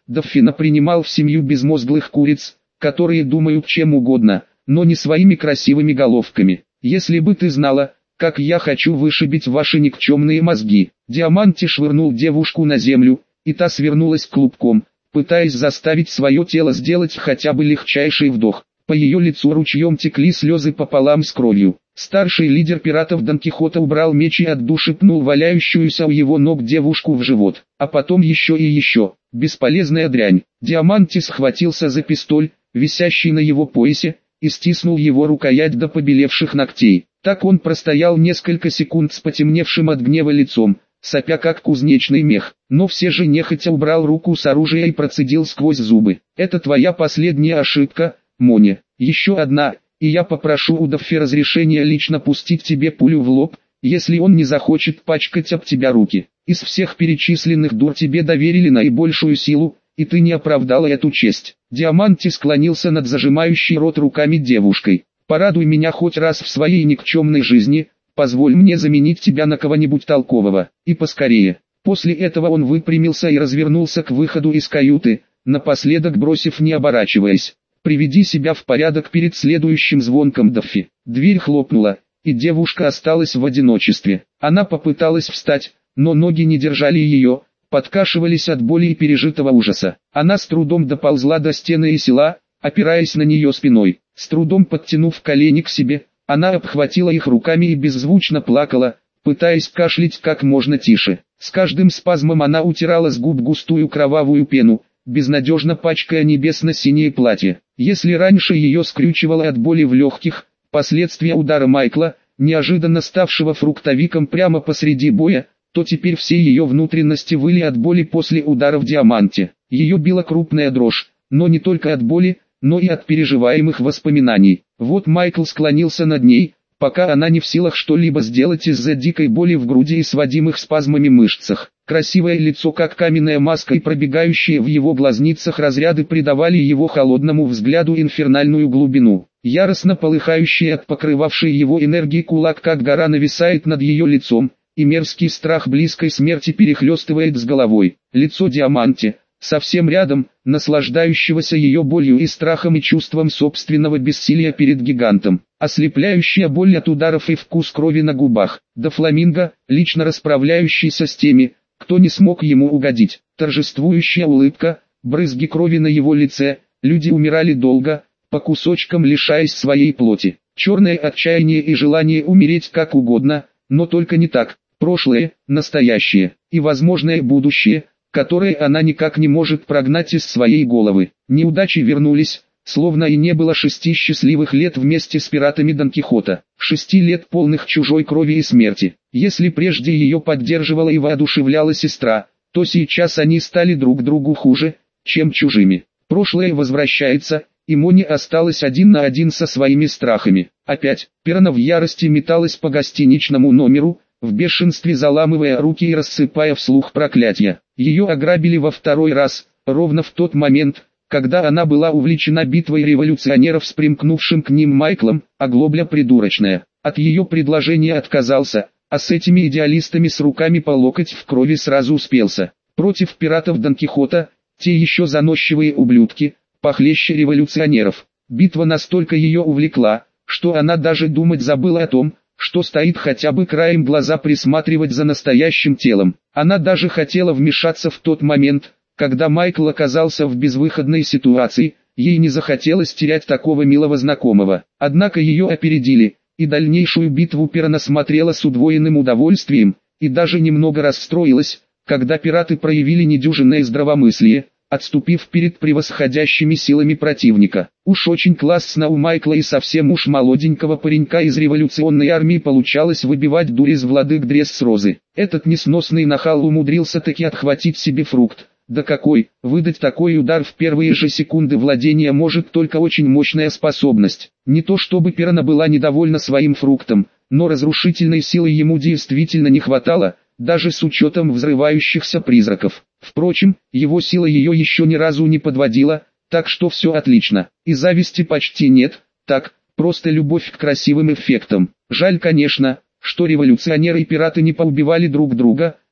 Даффина принимал в семью безмозглых куриц, которые думают чем угодно, но не своими красивыми головками. Если бы ты знала, как я хочу вышибить ваши никчемные мозги. Диаманти швырнул девушку на землю, и та свернулась клубком, пытаясь заставить свое тело сделать хотя бы легчайший вдох. По ее лицу ручьем текли слезы пополам с кровью. Старший лидер пиратов Дон Кихота убрал меч и от души пнул валяющуюся у его ног девушку в живот. А потом еще и еще. Бесполезная дрянь. Диаманти схватился за пистоль, висящий на его поясе, и стиснул его рукоять до побелевших ногтей. Так он простоял несколько секунд с потемневшим от гнева лицом, сопя как кузнечный мех, но все же нехотя убрал руку с оружия и процедил сквозь зубы. «Это твоя последняя ошибка, Мони. Еще одна, и я попрошу у Даффи разрешения лично пустить тебе пулю в лоб, если он не захочет пачкать об тебя руки. Из всех перечисленных дур тебе доверили наибольшую силу, и ты не оправдала эту честь». Диаманти склонился над зажимающей рот руками девушкой. «Порадуй меня хоть раз в своей никчемной жизни, позволь мне заменить тебя на кого-нибудь толкового, и поскорее». После этого он выпрямился и развернулся к выходу из каюты, напоследок бросив не оборачиваясь: «Приведи себя в порядок перед следующим звонком, Даффи». Дверь хлопнула, и девушка осталась в одиночестве. Она попыталась встать, но ноги не держали ее, подкашивались от боли и пережитого ужаса. Она с трудом доползла до стены и села, опираясь на нее спиной. С трудом подтянув колени к себе, она обхватила их руками и беззвучно плакала, пытаясь кашлять как можно тише. С каждым спазмом она утирала с губ густую кровавую пену, безнадежно пачкая небесно-синее платье. Если раньше ее скрючивало от боли в легких, последствия удара Майкла, неожиданно ставшего фруктовиком прямо посреди боя, то теперь все ее внутренности выли от боли после удара в Диаманте. Ее била крупная дрожь, но не только от боли, но и от переживаемых воспоминаний. Вот Майкл склонился над ней, пока она не в силах что-либо сделать из-за дикой боли в груди и сводимых спазмами мышцах. Красивое лицо как каменная маска и пробегающие в его глазницах разряды придавали его холодному взгляду инфернальную глубину. Яростно полыхающий от покрывавшей его энергии кулак как гора нависает над ее лицом, и мерзкий страх близкой смерти перехлестывает с головой. Лицо Диаманти, совсем рядом, наслаждающегося ее болью и страхом и чувством собственного бессилия перед гигантом. Ослепляющая боль от ударов и вкус крови на губах. До Фламинго, лично расправляющийся с теми, кто не смог ему угодить. Торжествующая улыбка, брызги крови на его лице. Люди умирали долго, по кусочкам лишаясь своей плоти. Черное отчаяние и желание умереть как угодно, но только не так. Прошлое, настоящее и возможное будущее, которое она никак не может прогнать из своей головы. Неудачи вернулись, словно и не было шести счастливых лет вместе с пиратами Дон Кихота. Шести лет полных чужой крови и смерти. Если прежде ее поддерживала и воодушевляла сестра, то сейчас они стали друг другу хуже, чем чужими. Прошлое возвращается, и Мони осталась один на один со своими страхами. Опять, Пирана в ярости металась по гостиничному номеру, в бешенстве заламывая руки и рассыпая вслух проклятия. Ее ограбили во второй раз, ровно в тот момент, когда она была увлечена битвой революционеров с примкнувшим к ним Майклом, оглобля придурочная. От ее предложения отказался, а с этими идеалистами с руками по локоть в крови сразу успелся. Против пиратов Дон Кихота, те еще заносчивые ублюдки, похлеще революционеров. Битва настолько ее увлекла, что она даже думать забыла о том, что стоит хотя бы краем глаза присматривать за настоящим телом. Она даже хотела вмешаться в тот момент, когда Майкл оказался в безвыходной ситуации, ей не захотелось терять такого милого знакомого. Однако ее опередили, и дальнейшую битву Пирана смотрела с удвоенным удовольствием, и даже немного расстроилась, когда пираты проявили недюжинное здравомыслие, отступив перед превосходящими силами противника. Уж очень классно у Майкла и совсем уж молоденького паренька из революционной армии получалось выбивать дурь из владык Дресс-Розы. Этот несносный нахал умудрился таки отхватить себе фрукт. Да какой, выдать такой удар в первые же секунды владения может только очень мощная способность. Не то чтобы Пирана была недовольна своим фруктом, но разрушительной силы ему действительно не хватало, даже с учетом взрывающихся призраков. Впрочем, его сила ее еще ни разу не подводила, так что все отлично. И зависти почти нет, так, просто любовь к красивым эффектам. Жаль, конечно, что революционеры и пираты не поубивали друг друга,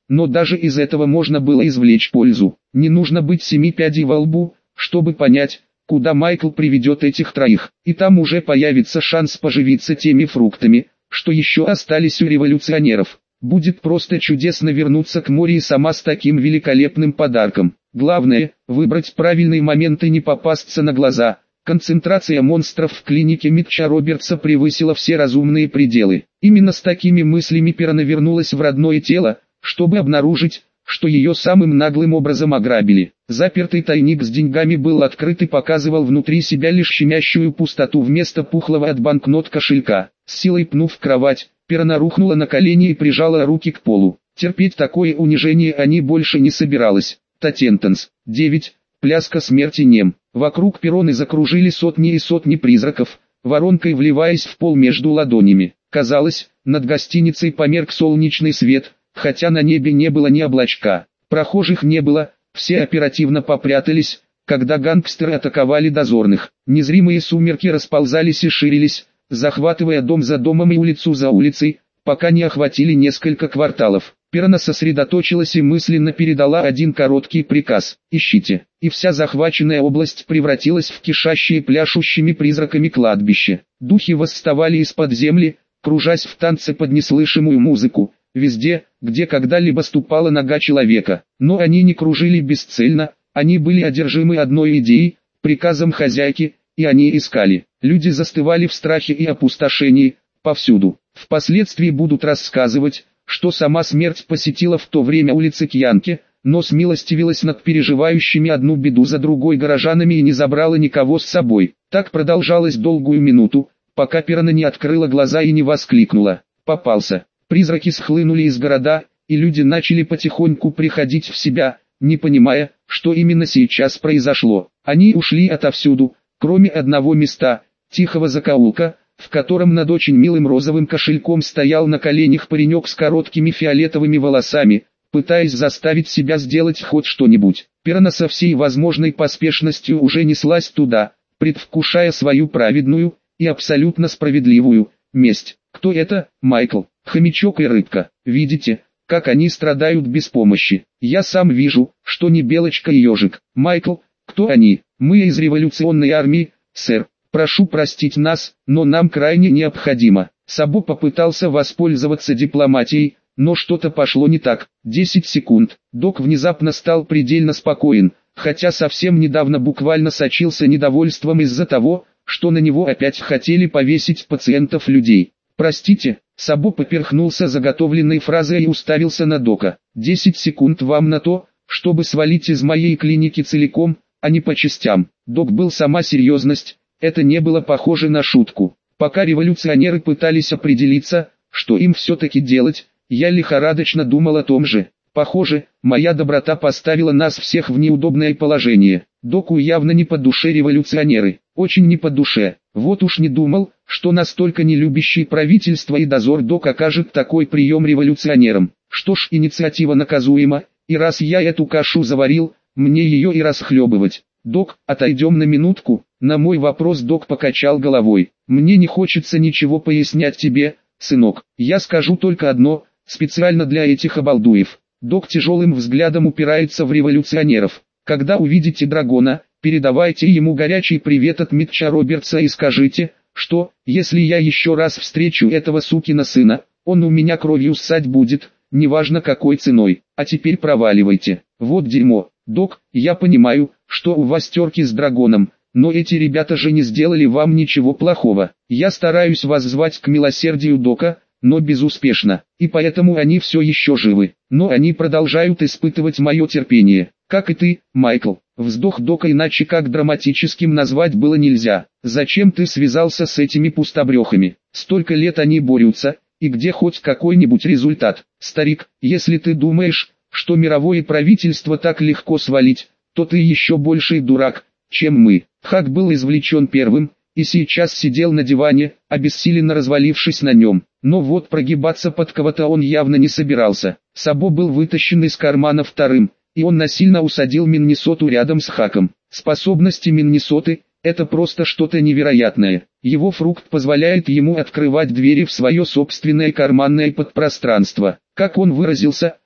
но даже из этого можно было извлечь пользу. Не нужно быть семи пядей во лбу, чтобы понять, куда Майкл приведет этих троих, и там уже появится шанс поживиться теми фруктами, что еще остались у революционеров. Будет просто чудесно вернуться к Мори и сама с таким великолепным подарком. Главное, выбрать правильный момент и не попасться на глаза. Концентрация монстров в клинике Митча Робертса превысила все разумные пределы. Именно с такими мыслями Пирана вернулась в родное тело, чтобы обнаружить, что ее самым наглым образом ограбили. Запертый тайник с деньгами был открыт и показывал внутри себя лишь щемящую пустоту вместо пухлого от банкнот кошелька. С силой пнув в кровать, Пирана рухнула на колени и прижала руки к полу. Терпеть такое унижение они больше не собиралась. Татентенс. девять. Пляска смерти нем. Вокруг Пироны закружили сотни и сотни призраков, воронкой вливаясь в пол между ладонями. Казалось, над гостиницей померк солнечный свет, хотя на небе не было ни облачка. Прохожих не было, все оперативно попрятались, когда гангстеры атаковали дозорных. Незримые сумерки расползались и ширились, захватывая дом за домом и улицу за улицей, пока не охватили несколько кварталов. Пирана сосредоточилась и мысленно передала один короткий приказ: «Ищите». И вся захваченная область превратилась в кишащие пляшущими призраками кладбище. Духи восставали из-под земли, кружась в танце под неслышимую музыку, везде, где когда-либо ступала нога человека. Но они не кружили бесцельно, они были одержимы одной идеей, приказом хозяйки, и они искали. Люди застывали в страхе и опустошении, повсюду. Впоследствии будут рассказывать, что сама смерть посетила в то время улицы Кьянки, но смилостивилась над переживающими одну беду за другой горожанами и не забрала никого с собой. Так продолжалось долгую минуту, пока Пирана не открыла глаза и не воскликнула: «Попался!». Призраки схлынули из города, и люди начали потихоньку приходить в себя, не понимая, что именно сейчас произошло. Они ушли отовсюду, кроме одного места, тихого закоулка, в котором над очень милым розовым кошельком стоял на коленях паренек с короткими фиолетовыми волосами, пытаясь заставить себя сделать хоть что-нибудь. Пирана со всей возможной поспешностью уже неслась туда, предвкушая свою праведную и абсолютно справедливую месть. Кто это? Майкл, хомячок и рыбка. Видите, как они страдают без помощи? Я сам вижу, что не Белочка и Ежик. Майкл, кто они? Мы из революционной армии, сэр. Прошу простить нас, но нам крайне необходимо. Сабо попытался воспользоваться дипломатией, но что-то пошло не так. десять секунд. Док внезапно стал предельно спокоен, хотя совсем недавно буквально сочился недовольством из-за того, что на него опять хотели повесить пациентов людей. Простите, Сабо поперхнулся заготовленной фразой и уставился на Дока. десять секунд вам на то, чтобы свалить из моей клиники целиком, а не по частям. Док был сама серьезность. Это не было похоже на шутку. Пока революционеры пытались определиться, что им все-таки делать, я лихорадочно думал о том же. Похоже, моя доброта поставила нас всех в неудобное положение. Доку явно не по душе революционеры. Очень не по душе. Вот уж не думал, что настолько не любящий правительство и дозор Док окажет такой прием революционерам. Что ж, инициатива наказуема, и раз я эту кашу заварил, мне ее и расхлебывать. Док, отойдем на минутку. На мой вопрос Док покачал головой. Мне не хочется ничего пояснять тебе, сынок. Я скажу только одно, специально для этих обалдуев. Док тяжелым взглядом упирается в революционеров. Когда увидите дракона, передавайте ему горячий привет от Митча Робертса и скажите, что, если я еще раз встречу этого сукина сына, он у меня кровью ссать будет, неважно какой ценой. А теперь проваливайте. Вот дерьмо. Док, я понимаю, что у вас терки с драконом, но эти ребята же не сделали вам ничего плохого. Я стараюсь воззвать к милосердию Дока, но безуспешно, и поэтому они все еще живы. Но они продолжают испытывать мое терпение, как и ты, Майкл. Вздох Дока иначе как драматическим назвать было нельзя. Зачем ты связался с этими пустобрехами? Столько лет они борются, и где хоть какой-нибудь результат? Старик, если ты думаешь, что мировое правительство так легко свалить, то ты еще больший дурак, чем мы. Хак был извлечен первым, и сейчас сидел на диване, обессиленно развалившись на нем. Но вот прогибаться под кого-то он явно не собирался. Сабо был вытащен из кармана вторым, и он насильно усадил Миннесоту рядом с Хаком. Способности Миннесоты – это просто что-то невероятное. Его фрукт позволяет ему открывать двери в свое собственное карманное подпространство. Как он выразился,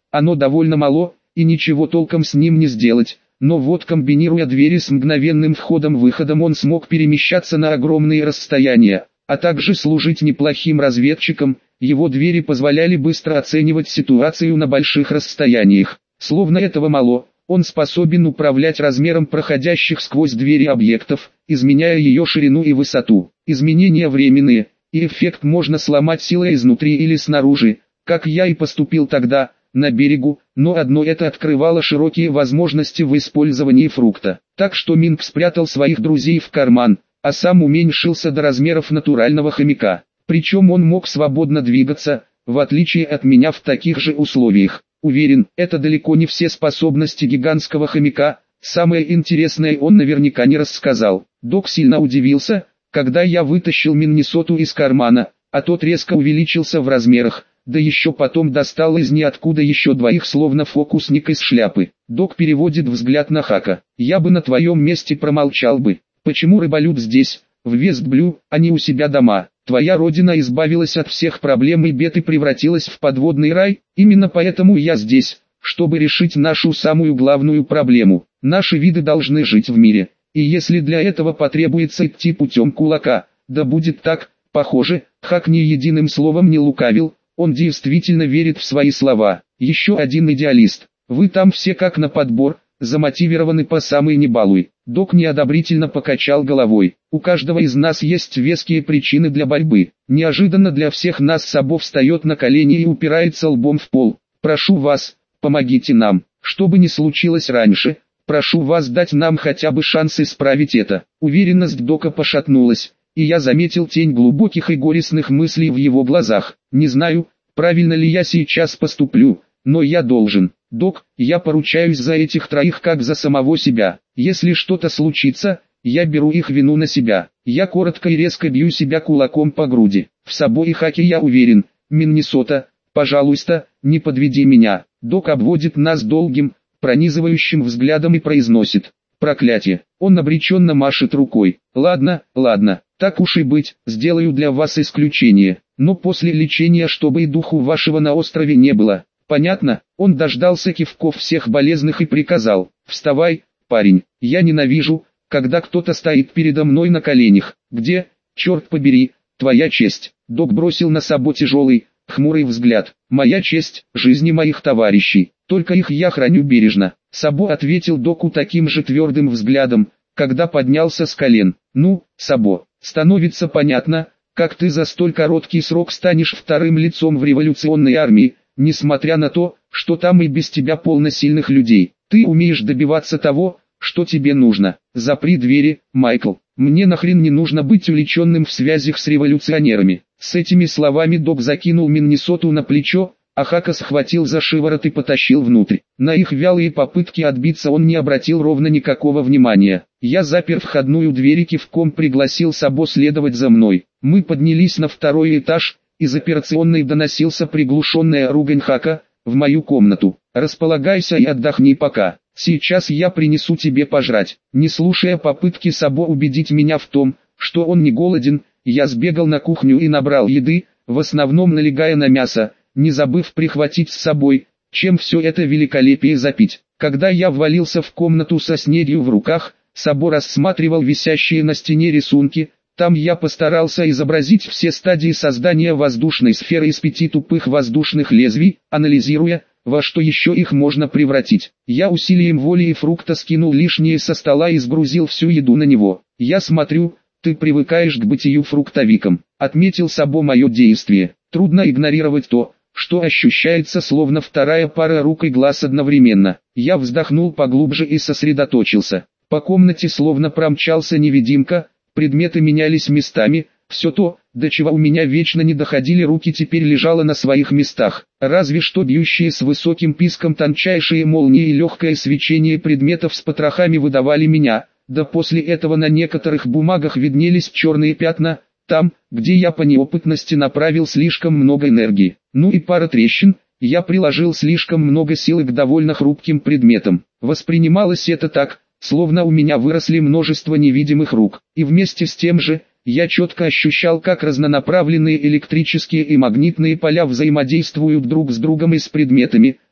оно довольно мало, и ничего толком с ним не сделать. Но вот комбинируя двери с мгновенным входом-выходом, он смог перемещаться на огромные расстояния, а также служить неплохим разведчиком. Его двери позволяли быстро оценивать ситуацию на больших расстояниях. Словно этого мало, он способен управлять размером проходящих сквозь двери объектов, изменяя ее ширину и высоту. Изменения временные, и эффект можно сломать силой изнутри или снаружи, как я и поступил тогда, на берегу, но одно это открывало широкие возможности в использовании фрукта. Так что Минг спрятал своих друзей в карман, а сам уменьшился до размеров натурального хомяка. Причем он мог свободно двигаться, в отличие от меня в таких же условиях. Уверен, это далеко не все способности гигантского хомяка, самое интересное он наверняка не рассказал. Док сильно удивился, когда я вытащил Миннесоту из кармана, а тот резко увеличился в размерах. Да еще потом достал из ниоткуда еще двоих, словно фокусник из шляпы. Док переводит взгляд на Хака. Я бы на твоем месте промолчал бы. Почему рыболюд здесь, в Вестблю, а не у себя дома? Твоя родина избавилась от всех проблем и бед и превратилась в подводный рай. Именно поэтому я здесь, чтобы решить нашу самую главную проблему. Наши виды должны жить в мире. И если для этого потребуется идти путем кулака, да будет так. Похоже, Хак ни единым словом не лукавил. Он действительно верит в свои слова. Еще один идеалист. Вы там все как на подбор, замотивированы по самой не балуй. Док неодобрительно покачал головой. У каждого из нас есть веские причины для борьбы. Неожиданно для всех нас Сабо встает на колени и упирается лбом в пол. Прошу вас, помогите нам. Что бы ни случилось раньше, прошу вас дать нам хотя бы шанс исправить это. Уверенность Дока пошатнулась, и я заметил тень глубоких и горестных мыслей в его глазах. Не знаю, правильно ли я сейчас поступлю, но я должен. Док, я поручаюсь за этих троих как за самого себя. Если что-то случится, я беру их вину на себя. Я коротко и резко бью себя кулаком по груди. В Сабо и Хаке я уверен. Миннесота, пожалуйста, не подведи меня. Док обводит нас долгим, пронизывающим взглядом и произносит: проклятие. Он обреченно машет рукой. Ладно, ладно, так уж и быть, сделаю для вас исключение. Но после лечения, чтобы и духу вашего на острове не было. Понятно? Он дождался кивков всех болезных и приказал: вставай, парень. Я ненавижу, когда кто-то стоит передо мной на коленях. Где, черт побери, твоя честь? Док бросил на Сабо тяжелый, хмурый взгляд. Моя честь, жизни моих товарищей. Только их я храню бережно. Сабо ответил Доку таким же твердым взглядом, когда поднялся с колен. Ну, Сабо, становится понятно, как ты за столь короткий срок станешь вторым лицом в революционной армии, несмотря на то, что там и без тебя полно сильных людей. Ты умеешь добиваться того, что тебе нужно. Запри двери, Майкл. Мне нахрен не нужно быть увлеченным в связях с революционерами. С этими словами Док закинул Миннесоту на плечо, а Хака схватил за шиворот и потащил внутрь. На их вялые попытки отбиться он не обратил ровно никакого внимания. Я запер входную дверь и кивком пригласил Сабо следовать за мной. Мы поднялись на второй этаж. Из операционной доносился приглушенная ругань Хака: в мою комнату. Располагайся и отдохни пока. Сейчас я принесу тебе пожрать. Не слушая попытки Сабо убедить меня в том, что он не голоден, я сбегал на кухню и набрал еды, в основном налегая на мясо, не забыв прихватить с собой, чем все это великолепие запить. Когда я ввалился в комнату со снедью в руках, Сабо рассматривал висящие на стене рисунки. Там я постарался изобразить все стадии создания воздушной сферы из пяти тупых воздушных лезвий, анализируя, во что еще их можно превратить. Я усилием воли и фрукта скинул лишнее со стола и сгрузил всю еду на него. Я смотрю, ты привыкаешь к бытию фруктовиком. Отметил Сабо мое действие. Трудно игнорировать то, что ощущается словно вторая пара рук и глаз одновременно. Я вздохнул поглубже и сосредоточился. По комнате словно промчался невидимка. Предметы менялись местами, все то, до чего у меня вечно не доходили руки, теперь лежало на своих местах. Разве что бьющие с высоким писком тончайшие молнии и легкое свечение предметов с потрохами выдавали меня, да после этого на некоторых бумагах виднелись черные пятна, там, где я по неопытности направил слишком много энергии. Ну и пара трещин, я приложил слишком много силы к довольно хрупким предметам. Воспринималось это так, словно у меня выросли множество невидимых рук, и вместе с тем же, я четко ощущал, как разнонаправленные электрические и магнитные поля взаимодействуют друг с другом и с предметами,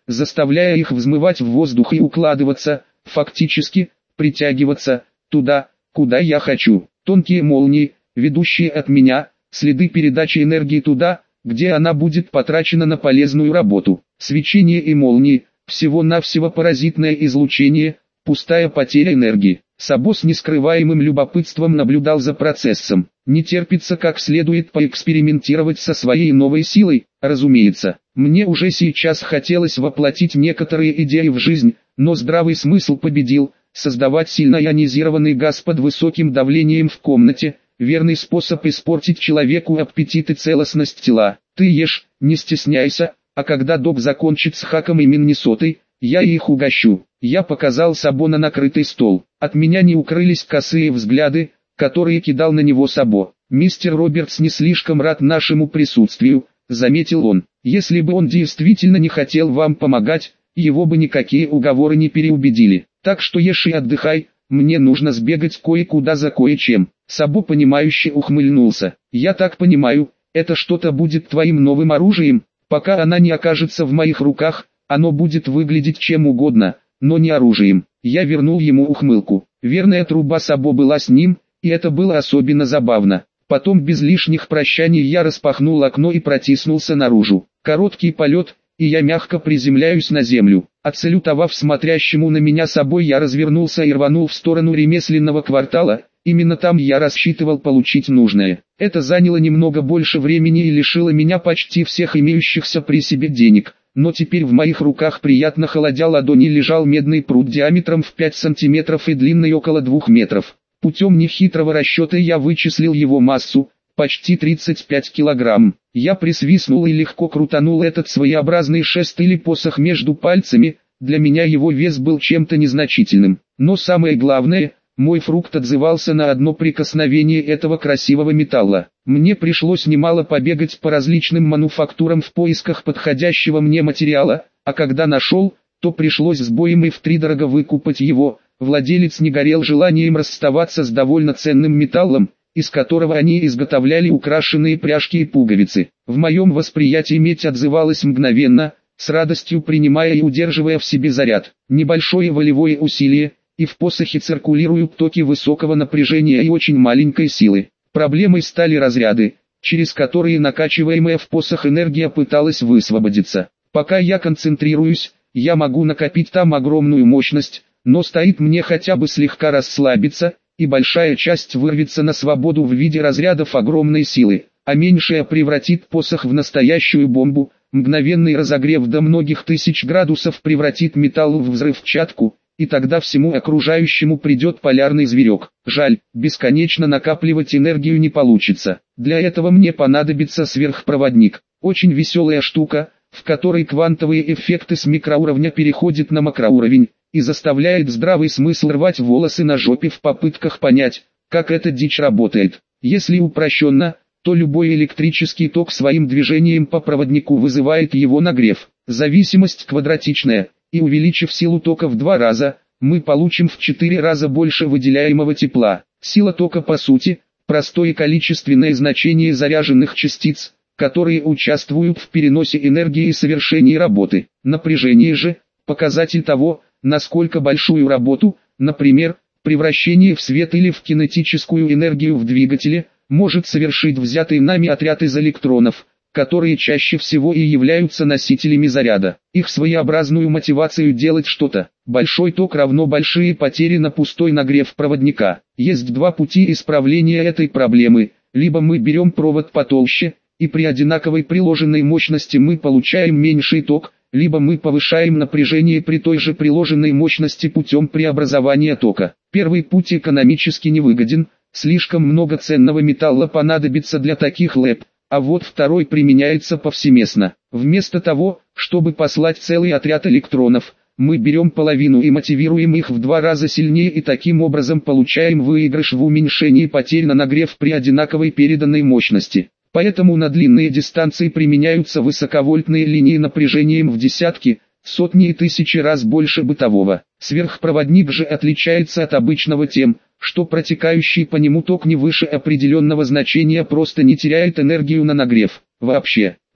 заставляя их взмывать в воздух и укладываться, фактически, притягиваться, туда, куда я хочу. Тонкие молнии, ведущие от меня, следы передачи энергии туда, где она будет потрачена на полезную работу. Свечение и молнии, всего-навсего паразитное излучение, пустая потеря энергии. Сабо с нескрываемым любопытством наблюдал за процессом. Не терпится как следует поэкспериментировать со своей новой силой, разумеется. Мне уже сейчас хотелось воплотить некоторые идеи в жизнь, но здравый смысл победил. Создавать сильно ионизированный газ под высоким давлением в комнате – верный способ испортить человеку аппетит и целостность тела. Ты ешь, не стесняйся, а когда док закончит с хаком и Миннесотой, я их угощу. Я показал Сабо на накрытый стол. От меня не укрылись косые взгляды, которые кидал на него Сабо. «Мистер Робертс не слишком рад нашему присутствию», — заметил он. «Если бы он действительно не хотел вам помогать, его бы никакие уговоры не переубедили. Так что ешь и отдыхай, мне нужно сбегать кое-куда за кое-чем». Сабо понимающе ухмыльнулся. «Я так понимаю, это что-то будет твоим новым оружием? Пока она не окажется в моих руках, оно будет выглядеть чем угодно, но не оружием». Я вернул ему ухмылку. Верная труба Сабо была с ним, и это было особенно забавно. Потом без лишних прощаний я распахнул окно и протиснулся наружу. Короткий полет, и я мягко приземляюсь на землю. Отсалютовав смотрящему на меня Сабо, я развернулся и рванул в сторону ремесленного квартала. Именно там я рассчитывал получить нужное. Это заняло немного больше времени и лишило меня почти всех имеющихся при себе денег. Но теперь в моих руках приятно холодя ладони лежал медный прут диаметром в пять сантиметров и длиной около двух метров. Путем нехитрого расчета я вычислил его массу, почти тридцать пять килограмм. Я присвистнул и легко крутанул этот своеобразный шест или посох между пальцами. Для меня его вес был чем-то незначительным. Но самое главное, мой фрукт отзывался на одно прикосновение этого красивого металла. Мне пришлось немало побегать по различным мануфактурам в поисках подходящего мне материала, а когда нашел, то пришлось с боем и втридорого выкупать его. Владелец не горел желанием расставаться с довольно ценным металлом, из которого они изготовляли украшенные пряжки и пуговицы. В моем восприятии медь отзывалась мгновенно, с радостью принимая и удерживая в себе заряд. Небольшое волевое усилие, и в посохе циркулируют токи высокого напряжения и очень маленькой силы. Проблемой стали разряды, через которые накачиваемая в посох энергия пыталась высвободиться. Пока я концентрируюсь, я могу накопить там огромную мощность, но стоит мне хотя бы слегка расслабиться, и большая часть вырвется на свободу в виде разрядов огромной силы, а меньшая превратит посох в настоящую бомбу. Мгновенный разогрев до многих тысяч градусов превратит металл в взрывчатку, и тогда всему окружающему придет полярный зверек. Жаль, бесконечно накапливать энергию не получится. Для этого мне понадобится сверхпроводник. Очень веселая штука, в которой квантовые эффекты с микроуровня переходят на макроуровень, и заставляет здравый смысл рвать волосы на жопе в попытках понять, как эта дичь работает. Если упрощенно, то любой электрический ток своим движением по проводнику вызывает его нагрев. Зависимость квадратичная. И увеличив силу тока в два раза, мы получим в четыре раза больше выделяемого тепла. Сила тока по сути, простое количественное значение заряженных частиц, которые участвуют в переносе энергии и совершении работы. Напряжение же, показатель того, насколько большую работу, например, превращение в свет или в кинетическую энергию в двигателе, может совершить взятый нами отряд из электронов, которые чаще всего и являются носителями заряда. Их своеобразную мотивацию делать что-то. Большой ток равно большие потери на пустой нагрев проводника. Есть два пути исправления этой проблемы. Либо мы берем провод потолще, и при одинаковой приложенной мощности мы получаем меньший ток, либо мы повышаем напряжение при той же приложенной мощности путем преобразования тока. Первый путь экономически невыгоден, слишком много ценного металла понадобится для таких лэп. А вот второй применяется повсеместно. Вместо того, чтобы послать целый отряд электронов, мы берем половину и мотивируем их в два раза сильнее и таким образом получаем выигрыш в уменьшении потерь на нагрев при одинаковой переданной мощности. Поэтому на длинные дистанции применяются высоковольтные линии напряжением в десятки, сотни и тысячи раз больше бытового. Сверхпроводник же отличается от обычного тем, что протекающий по нему ток не выше определенного значения просто не теряет энергию на нагрев. Вообще,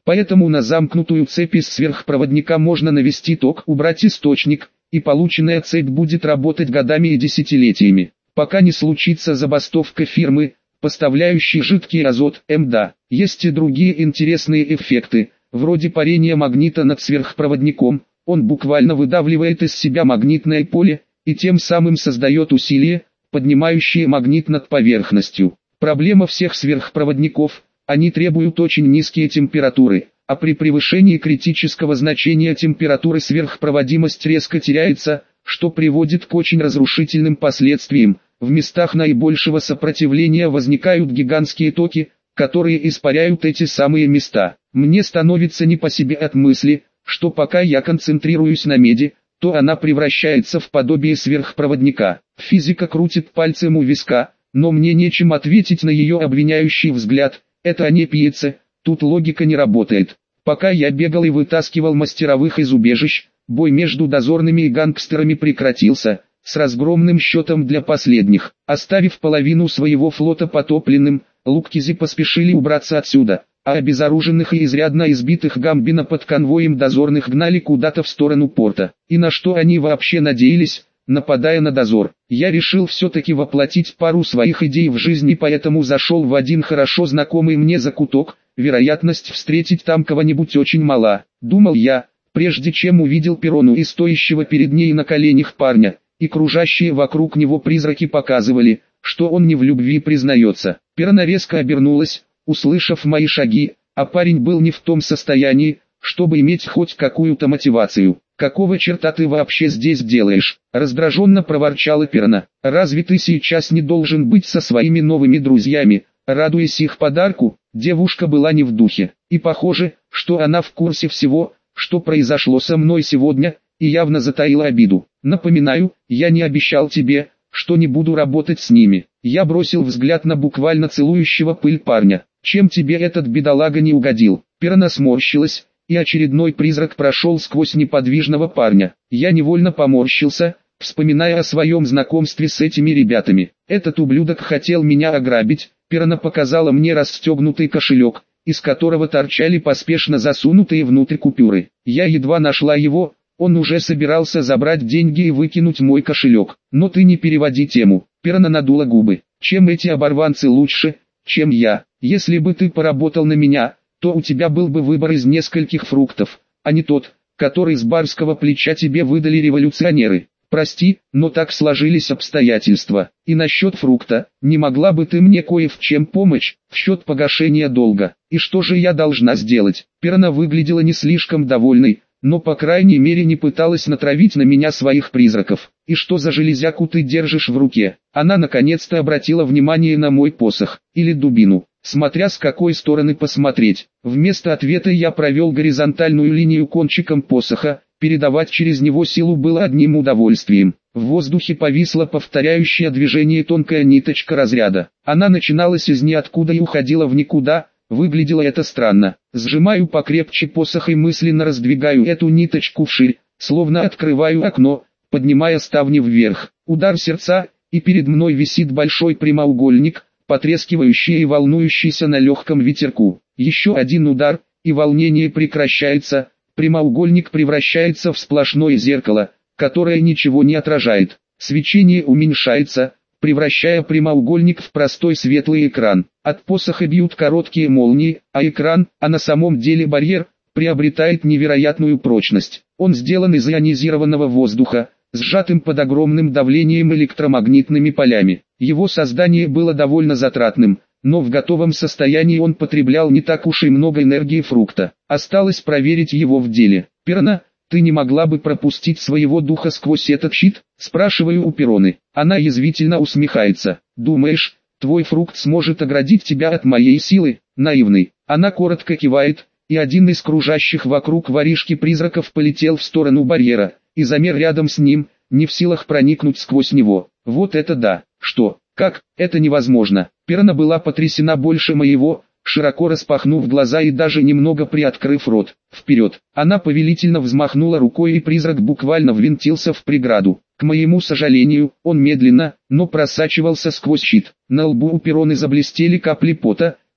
Поэтому на замкнутую цепь из сверхпроводника можно навести ток, убрать источник, и полученная цепь будет работать годами и десятилетиями, пока не случится забастовка фирмы, поставляющей жидкий азот, эм дэ а. Есть и другие интересные эффекты, вроде парения магнита над сверхпроводником. Он буквально выдавливает из себя магнитное поле, и тем самым создает усилие, поднимающее магнит над поверхностью. Проблема всех сверхпроводников: они требуют очень низкие температуры, а при превышении критического значения температуры сверхпроводимость резко теряется, что приводит к очень разрушительным последствиям. В местах наибольшего сопротивления возникают гигантские токи, которые испаряют эти самые места. Мне становится не по себе от мысли, что пока я концентрируюсь на меди, то она превращается в подобие сверхпроводника. Физика крутит пальцем у виска, но мне нечем ответить на ее обвиняющий взгляд. Это не пьется, тут логика не работает. Пока я бегал и вытаскивал мастеровых из убежищ, бой между дозорными и гангстерами прекратился, с разгромным счетом для последних. Оставив половину своего флота потопленным, луккизи поспешили убраться отсюда, а обезоруженных и изрядно избитых Гамбина под конвоем дозорных гнали куда-то в сторону порта. И на что они вообще надеялись, нападая на дозор? Я решил все-таки воплотить пару своих идей в жизнь, и поэтому зашел в один хорошо знакомый мне закуток. Вероятность встретить там кого-нибудь очень мала, думал я, прежде чем увидел Перрону и стоящего перед ней на коленях парня, и кружащие вокруг него призраки показывали, что он не в любви признается. Перрона резко обернулась, услышав мои шаги, а парень был не в том состоянии, чтобы иметь хоть какую-то мотивацию. «Какого черта ты вообще здесь делаешь?» — раздраженно проворчала Перрона. «Разве ты сейчас не должен быть со своими новыми друзьями, радуясь их подарку?» Девушка была не в духе, и похоже, что она в курсе всего, что произошло со мной сегодня, и явно затаила обиду. «Напоминаю, я не обещал тебе, что не буду работать с ними». Я бросил взгляд на буквально целующего пыль парня. «Чем тебе этот бедолага не угодил?» Перрона сморщилась, и очередной призрак прошел сквозь неподвижного парня. Я невольно поморщился, вспоминая о своем знакомстве с этими ребятами. Этот ублюдок хотел меня ограбить. Перрона показала мне расстегнутый кошелек, из которого торчали поспешно засунутые внутрь купюры. Я едва нашла его, он уже собирался забрать деньги и выкинуть мой кошелек. «Но ты не переводи тему». Перрона надула губы. «Чем эти оборванцы лучше, чем я? Если бы ты поработал на меня, то у тебя был бы выбор из нескольких фруктов, а не тот, который с барского плеча тебе выдали революционеры. Прости, но так сложились обстоятельства. И насчет фрукта, не могла бы ты мне кое в чем помочь, в счет погашения долга? И что же я должна сделать?» Перрона выглядела не слишком довольной, но по крайней мере не пыталась натравить на меня своих призраков. «И что за железяку ты держишь в руке?» Она наконец-то обратила внимание на мой посох, или дубину, смотря с какой стороны посмотреть. Вместо ответа я провел горизонтальную линию кончиком посоха. Передавать через него силу было одним удовольствием. В воздухе повисла повторяющее движение тонкая ниточка разряда. Она начиналась из ниоткуда и уходила в никуда. Выглядело это странно. Сжимаю покрепче посох и мысленно раздвигаю эту ниточку вширь, словно открываю окно, поднимая ставни вверх. Удар сердца, и перед мной висит большой прямоугольник, потрескивающий и волнующийся на легком ветерку. Еще один удар, и волнение прекращается. Прямоугольник превращается в сплошное зеркало, которое ничего не отражает. Свечение уменьшается, превращая прямоугольник в простой светлый экран. От посоха бьют короткие молнии, а экран, а на самом деле барьер, приобретает невероятную прочность. Он сделан из ионизированного воздуха, сжатым под огромным давлением электромагнитными полями. Его создание было довольно затратным, но в готовом состоянии он потреблял не так уж и много энергии фрукта. Осталось проверить его в деле. «Перрона, ты не могла бы пропустить своего духа сквозь этот щит?» — спрашиваю у Перроны. Она язвительно усмехается. «Думаешь, твой фрукт сможет оградить тебя от моей силы?» Наивный. Она коротко кивает, и один из кружащих вокруг воришки призраков полетел в сторону барьера, и замер рядом с ним, не в силах проникнуть сквозь него. Вот это да! Что? Как? Это невозможно. Перрона была потрясена больше моего, широко распахнув глаза и даже немного приоткрыв рот. Вперед! Она повелительно взмахнула рукой, и призрак буквально ввинтился в преграду. К моему сожалению, он медленно, но просачивался сквозь щит. На лбу у Перроны заблестели капли пота,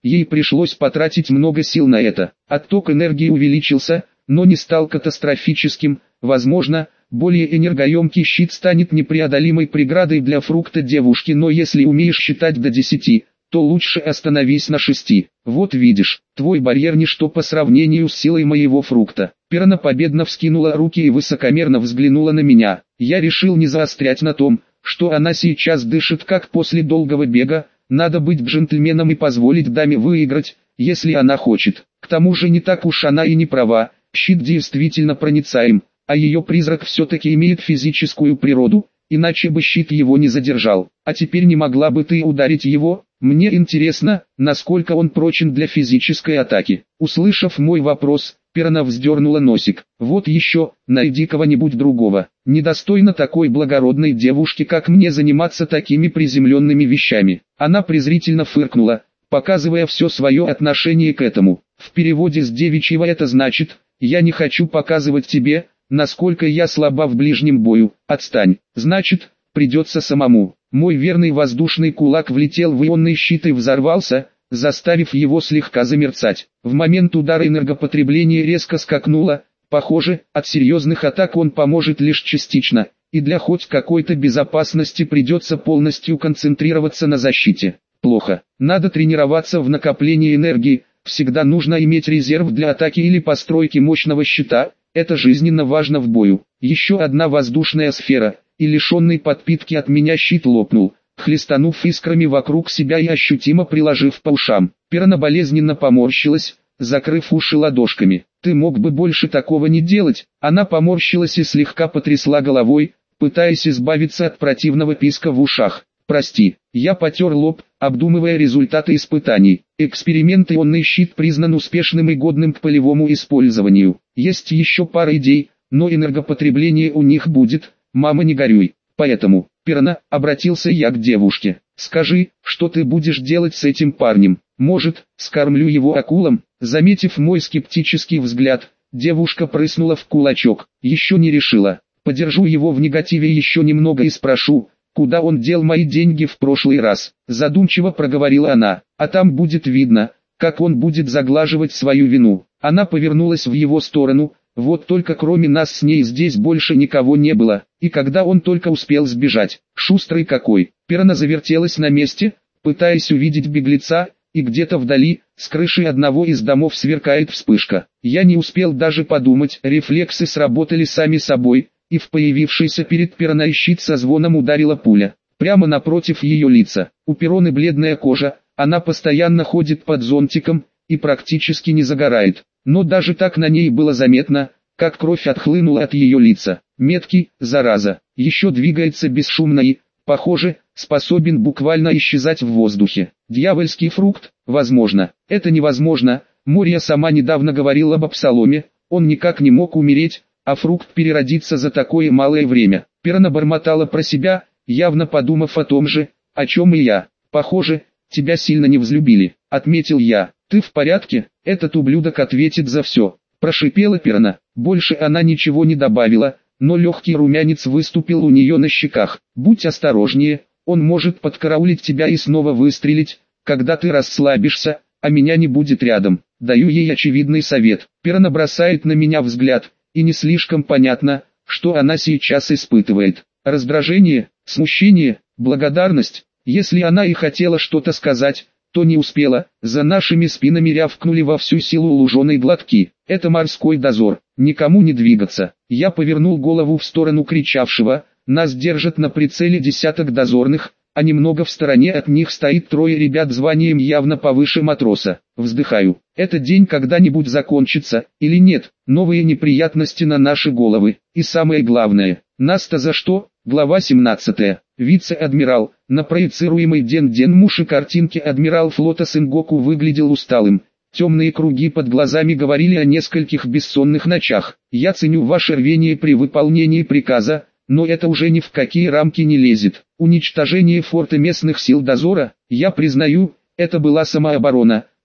ей пришлось потратить много сил на это. Отток энергии увеличился, но не стал катастрофическим, возможно, более энергоемкий щит станет непреодолимой преградой для фрукта девушки, но если умеешь считать до десяти, то лучше остановись на шести. Вот видишь, твой барьер ничто по сравнению с силой моего фрукта. Пирана победно вскинула руки и высокомерно взглянула на меня. Я решил не заострять на том, что она сейчас дышит как после долгого бега, надо быть джентльменом и позволить даме выиграть, если она хочет. К тому же не так уж она и не права, щит действительно проницаем, а ее призрак все-таки имеет физическую природу, иначе бы щит его не задержал. А теперь не могла бы ты ударить его? Мне интересно, насколько он прочен для физической атаки. Услышав мой вопрос, Пирана вздернула носик. Вот еще, найди кого-нибудь другого. Недостойно такой благородной девушки, как мне, заниматься такими приземленными вещами. Она презрительно фыркнула, показывая все свое отношение к этому. В переводе с девичьего это значит: «Я не хочу показывать тебе, насколько я слаба в ближнем бою, отстань». Значит, придется самому. Мой верный воздушный кулак влетел в ионный щит и взорвался, заставив его слегка замерцать. В момент удара энергопотребление резко скакнуло, похоже, от серьезных атак он поможет лишь частично, и для хоть какой-то безопасности придется полностью концентрироваться на защите. Плохо. Надо тренироваться в накоплении энергии, всегда нужно иметь резерв для атаки или постройки мощного щита, это жизненно важно в бою. Еще одна воздушная сфера, и лишенный подпитки от меня щит лопнул, хлестанув искрами вокруг себя и ощутимо приложив по ушам. Пирана болезненно поморщилась, закрыв уши ладошками. «Ты мог бы больше такого не делать». Она поморщилась и слегка потрясла головой, пытаясь избавиться от противного писка в ушах. «Прости». Я потер лоб, обдумывая результаты испытаний. Эксперимент ионный щит признан успешным и годным к полевому использованию. Есть еще пара идей, но энергопотребление у них будет, мама, не горюй. Поэтому, Пирана, обратился я к девушке, скажи, что ты будешь делать с этим парнем? Может, скормлю его акулам? Заметив мой скептический взгляд, девушка прыснула в кулачок. Еще не решила. Подержу его в негативе еще немного и спрошу, куда он дел мои деньги в прошлый раз. Задумчиво проговорила она, а там будет видно, как он будет заглаживать свою вину. Она повернулась в его сторону. Вот только кроме нас с ней здесь больше никого не было, и когда он только успел сбежать, шустрый какой. Пирана завертелась на месте, пытаясь увидеть беглеца, и где-то вдали, с крыши одного из домов сверкает вспышка. Я не успел даже подумать, рефлексы сработали сами собой, и в появившийся перед Пираной щит со звоном ударила пуля. Прямо напротив ее лица, у Пироны бледная кожа, она постоянно ходит под зонтиком, и практически не загорает. Но даже так на ней было заметно, как кровь отхлынула от ее лица. Меткий, зараза, еще двигается бесшумно и, похоже, способен буквально исчезать в воздухе. Дьявольский фрукт, возможно. Это невозможно, Мория сама недавно говорила об Абсаломе, он никак не мог умереть, а фрукт переродиться за такое малое время. Пирана бормотала про себя, явно подумав о том же, о чем и я. Похоже, тебя сильно не взлюбили, отметил я. Ты в порядке? Этот ублюдок ответит за все. Прошипела Пирана. Больше она ничего не добавила, но легкий румянец выступил у нее на щеках. Будь осторожнее, он может подкараулить тебя и снова выстрелить, когда ты расслабишься, а меня не будет рядом. Даю ей очевидный совет. Пирана бросает на меня взгляд, и не слишком понятно, что она сейчас испытывает. Раздражение, смущение, благодарность. Если она и хотела что-то сказать, то не успела, за нашими спинами рявкнули во всю силу луженые глотки. Это морской дозор, никому не двигаться. Я повернул голову в сторону кричавшего, нас держат на прицеле десяток дозорных, а немного в стороне от них стоит трое ребят званием явно повыше матроса. Вздыхаю, этот день когда-нибудь закончится, или нет, новые неприятности на наши головы, и самое главное, нас-то за что? Глава семнадцатая. Вице-адмирал. На проецируемой Ден-Ден-Муши картинке адмирал флота Сенгоку выглядел усталым. Темные круги под глазами говорили о нескольких бессонных ночах. Я ценю ваше рвение при выполнении приказа, но это уже ни в какие рамки не лезет. Уничтожение форта местных сил дозора, я признаю, это была самооборона,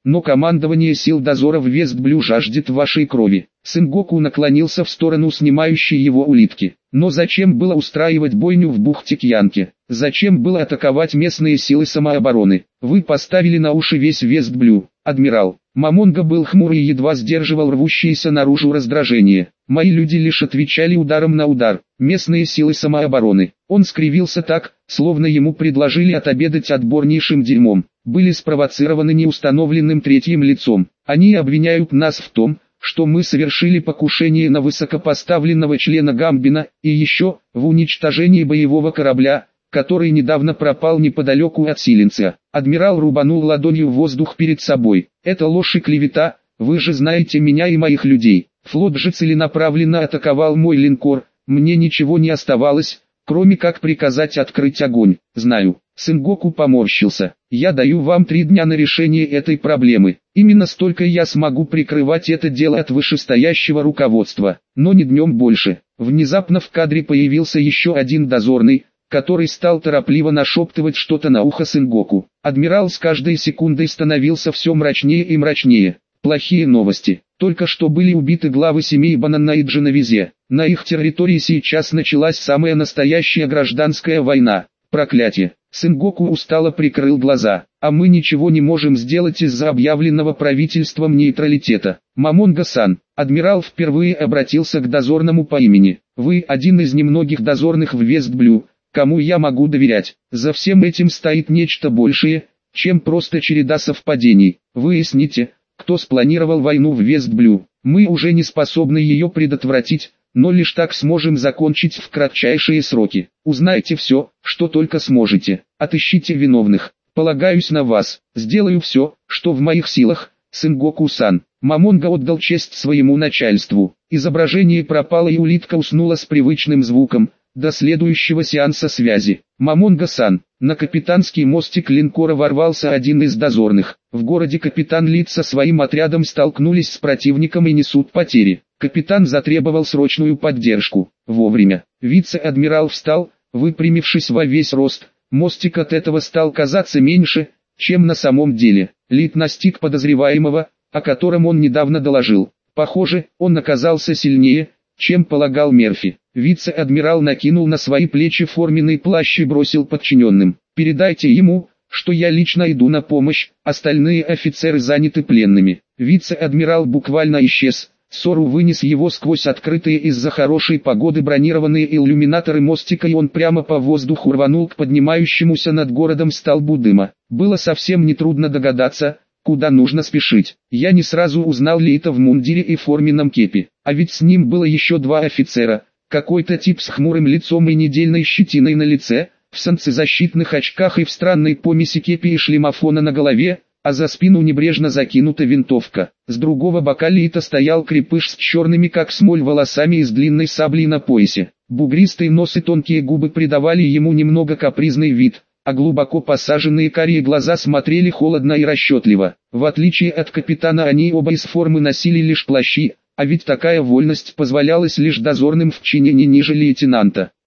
но командование сил дозора в Вестблю жаждет вашей крови. Сэнгоку наклонился в сторону снимающей его улитки. Но зачем было устраивать бойню в бухте Кьянки? Зачем было атаковать местные силы самообороны? Вы поставили на уши весь Вестблю, адмирал. Мамонга был хмур и едва сдерживал рвущееся наружу раздражение. Мои люди лишь отвечали ударом на удар. Местные силы самообороны. Он скривился так, словно ему предложили отобедать отборнейшим дерьмом. Были спровоцированы неустановленным третьим лицом. Они обвиняют нас в том, что мы совершили покушение на высокопоставленного члена Гамбина, и еще, в уничтожении боевого корабля, который недавно пропал неподалеку от Силенция. Адмирал рубанул ладонью в воздух перед собой. Это ложь и клевета, вы же знаете меня и моих людей. Флот же целенаправленно атаковал мой линкор, мне ничего не оставалось, кроме как приказать открыть огонь. Знаю. Сэнгоку поморщился. Я даю вам три дня на решение этой проблемы. Именно столько я смогу прикрывать это дело от вышестоящего руководства, но не днем больше. Внезапно в кадре появился еще один дозорный, который стал торопливо нашептывать что-то на ухо Сэнгоку. Адмирал с каждой секундой становился все мрачнее и мрачнее. Плохие новости. Только что были убиты главы семей Банана и Дженовезе. На их территории сейчас началась самая настоящая гражданская война. Проклятие. Сэнгоку устало прикрыл глаза. А мы ничего не можем сделать из-за объявленного правительством нейтралитета. Мамонга-сан, адмирал впервые обратился к дозорному по имени. Вы один из немногих дозорных в Вестблю, кому я могу доверять. За всем этим стоит нечто большее, чем просто череда совпадений. Выясните, кто спланировал войну в Вестблю. Мы уже не способны ее предотвратить, но лишь так сможем закончить в кратчайшие сроки. Узнайте все, что только сможете. Отыщите виновных. Полагаюсь на вас. Сделаю все, что в моих силах. Сэнгоку-сан. Мамонга отдал честь своему начальству. Изображение пропало и улитка уснула с привычным звуком. До следующего сеанса связи. Мамонга-сан. На капитанский мостик линкора ворвался один из дозорных. В городе капитан Лид со своим отрядом столкнулись с противником и несут потери. Капитан затребовал срочную поддержку. Вовремя. Вице-адмирал встал, выпрямившись во весь рост. Мостик от этого стал казаться меньше, чем на самом деле. Лид настиг подозреваемого, о котором он недавно доложил. Похоже, он оказался сильнее, чем полагал Мерфи. Вице-адмирал накинул на свои плечи форменный плащ и бросил подчиненным. «Передайте ему, что я лично иду на помощь, остальные офицеры заняты пленными». Вице-адмирал буквально исчез. Сору вынес его сквозь открытые из-за хорошей погоды бронированные иллюминаторы мостика, и он прямо по воздуху рванул к поднимающемуся над городом столбу дыма. Было совсем нетрудно догадаться, куда нужно спешить. Я не сразу узнал Лита в мундире и форменном кепи, а ведь с ним было еще два офицера, какой-то тип с хмурым лицом и недельной щетиной на лице, в солнцезащитных очках и в странной помеси кепи и шлемофона на голове, а за спину небрежно закинута винтовка. С другого бока Лита стоял крепыш с черными как смоль волосами и с длинной саблей на поясе. Бугристый нос и тонкие губы придавали ему немного капризный вид, а глубоко посаженные карие глаза смотрели холодно и расчетливо. В отличие от капитана, они оба из формы носили лишь плащи, а ведь такая вольность позволялась лишь дозорным в чине не ниже лейтенанта.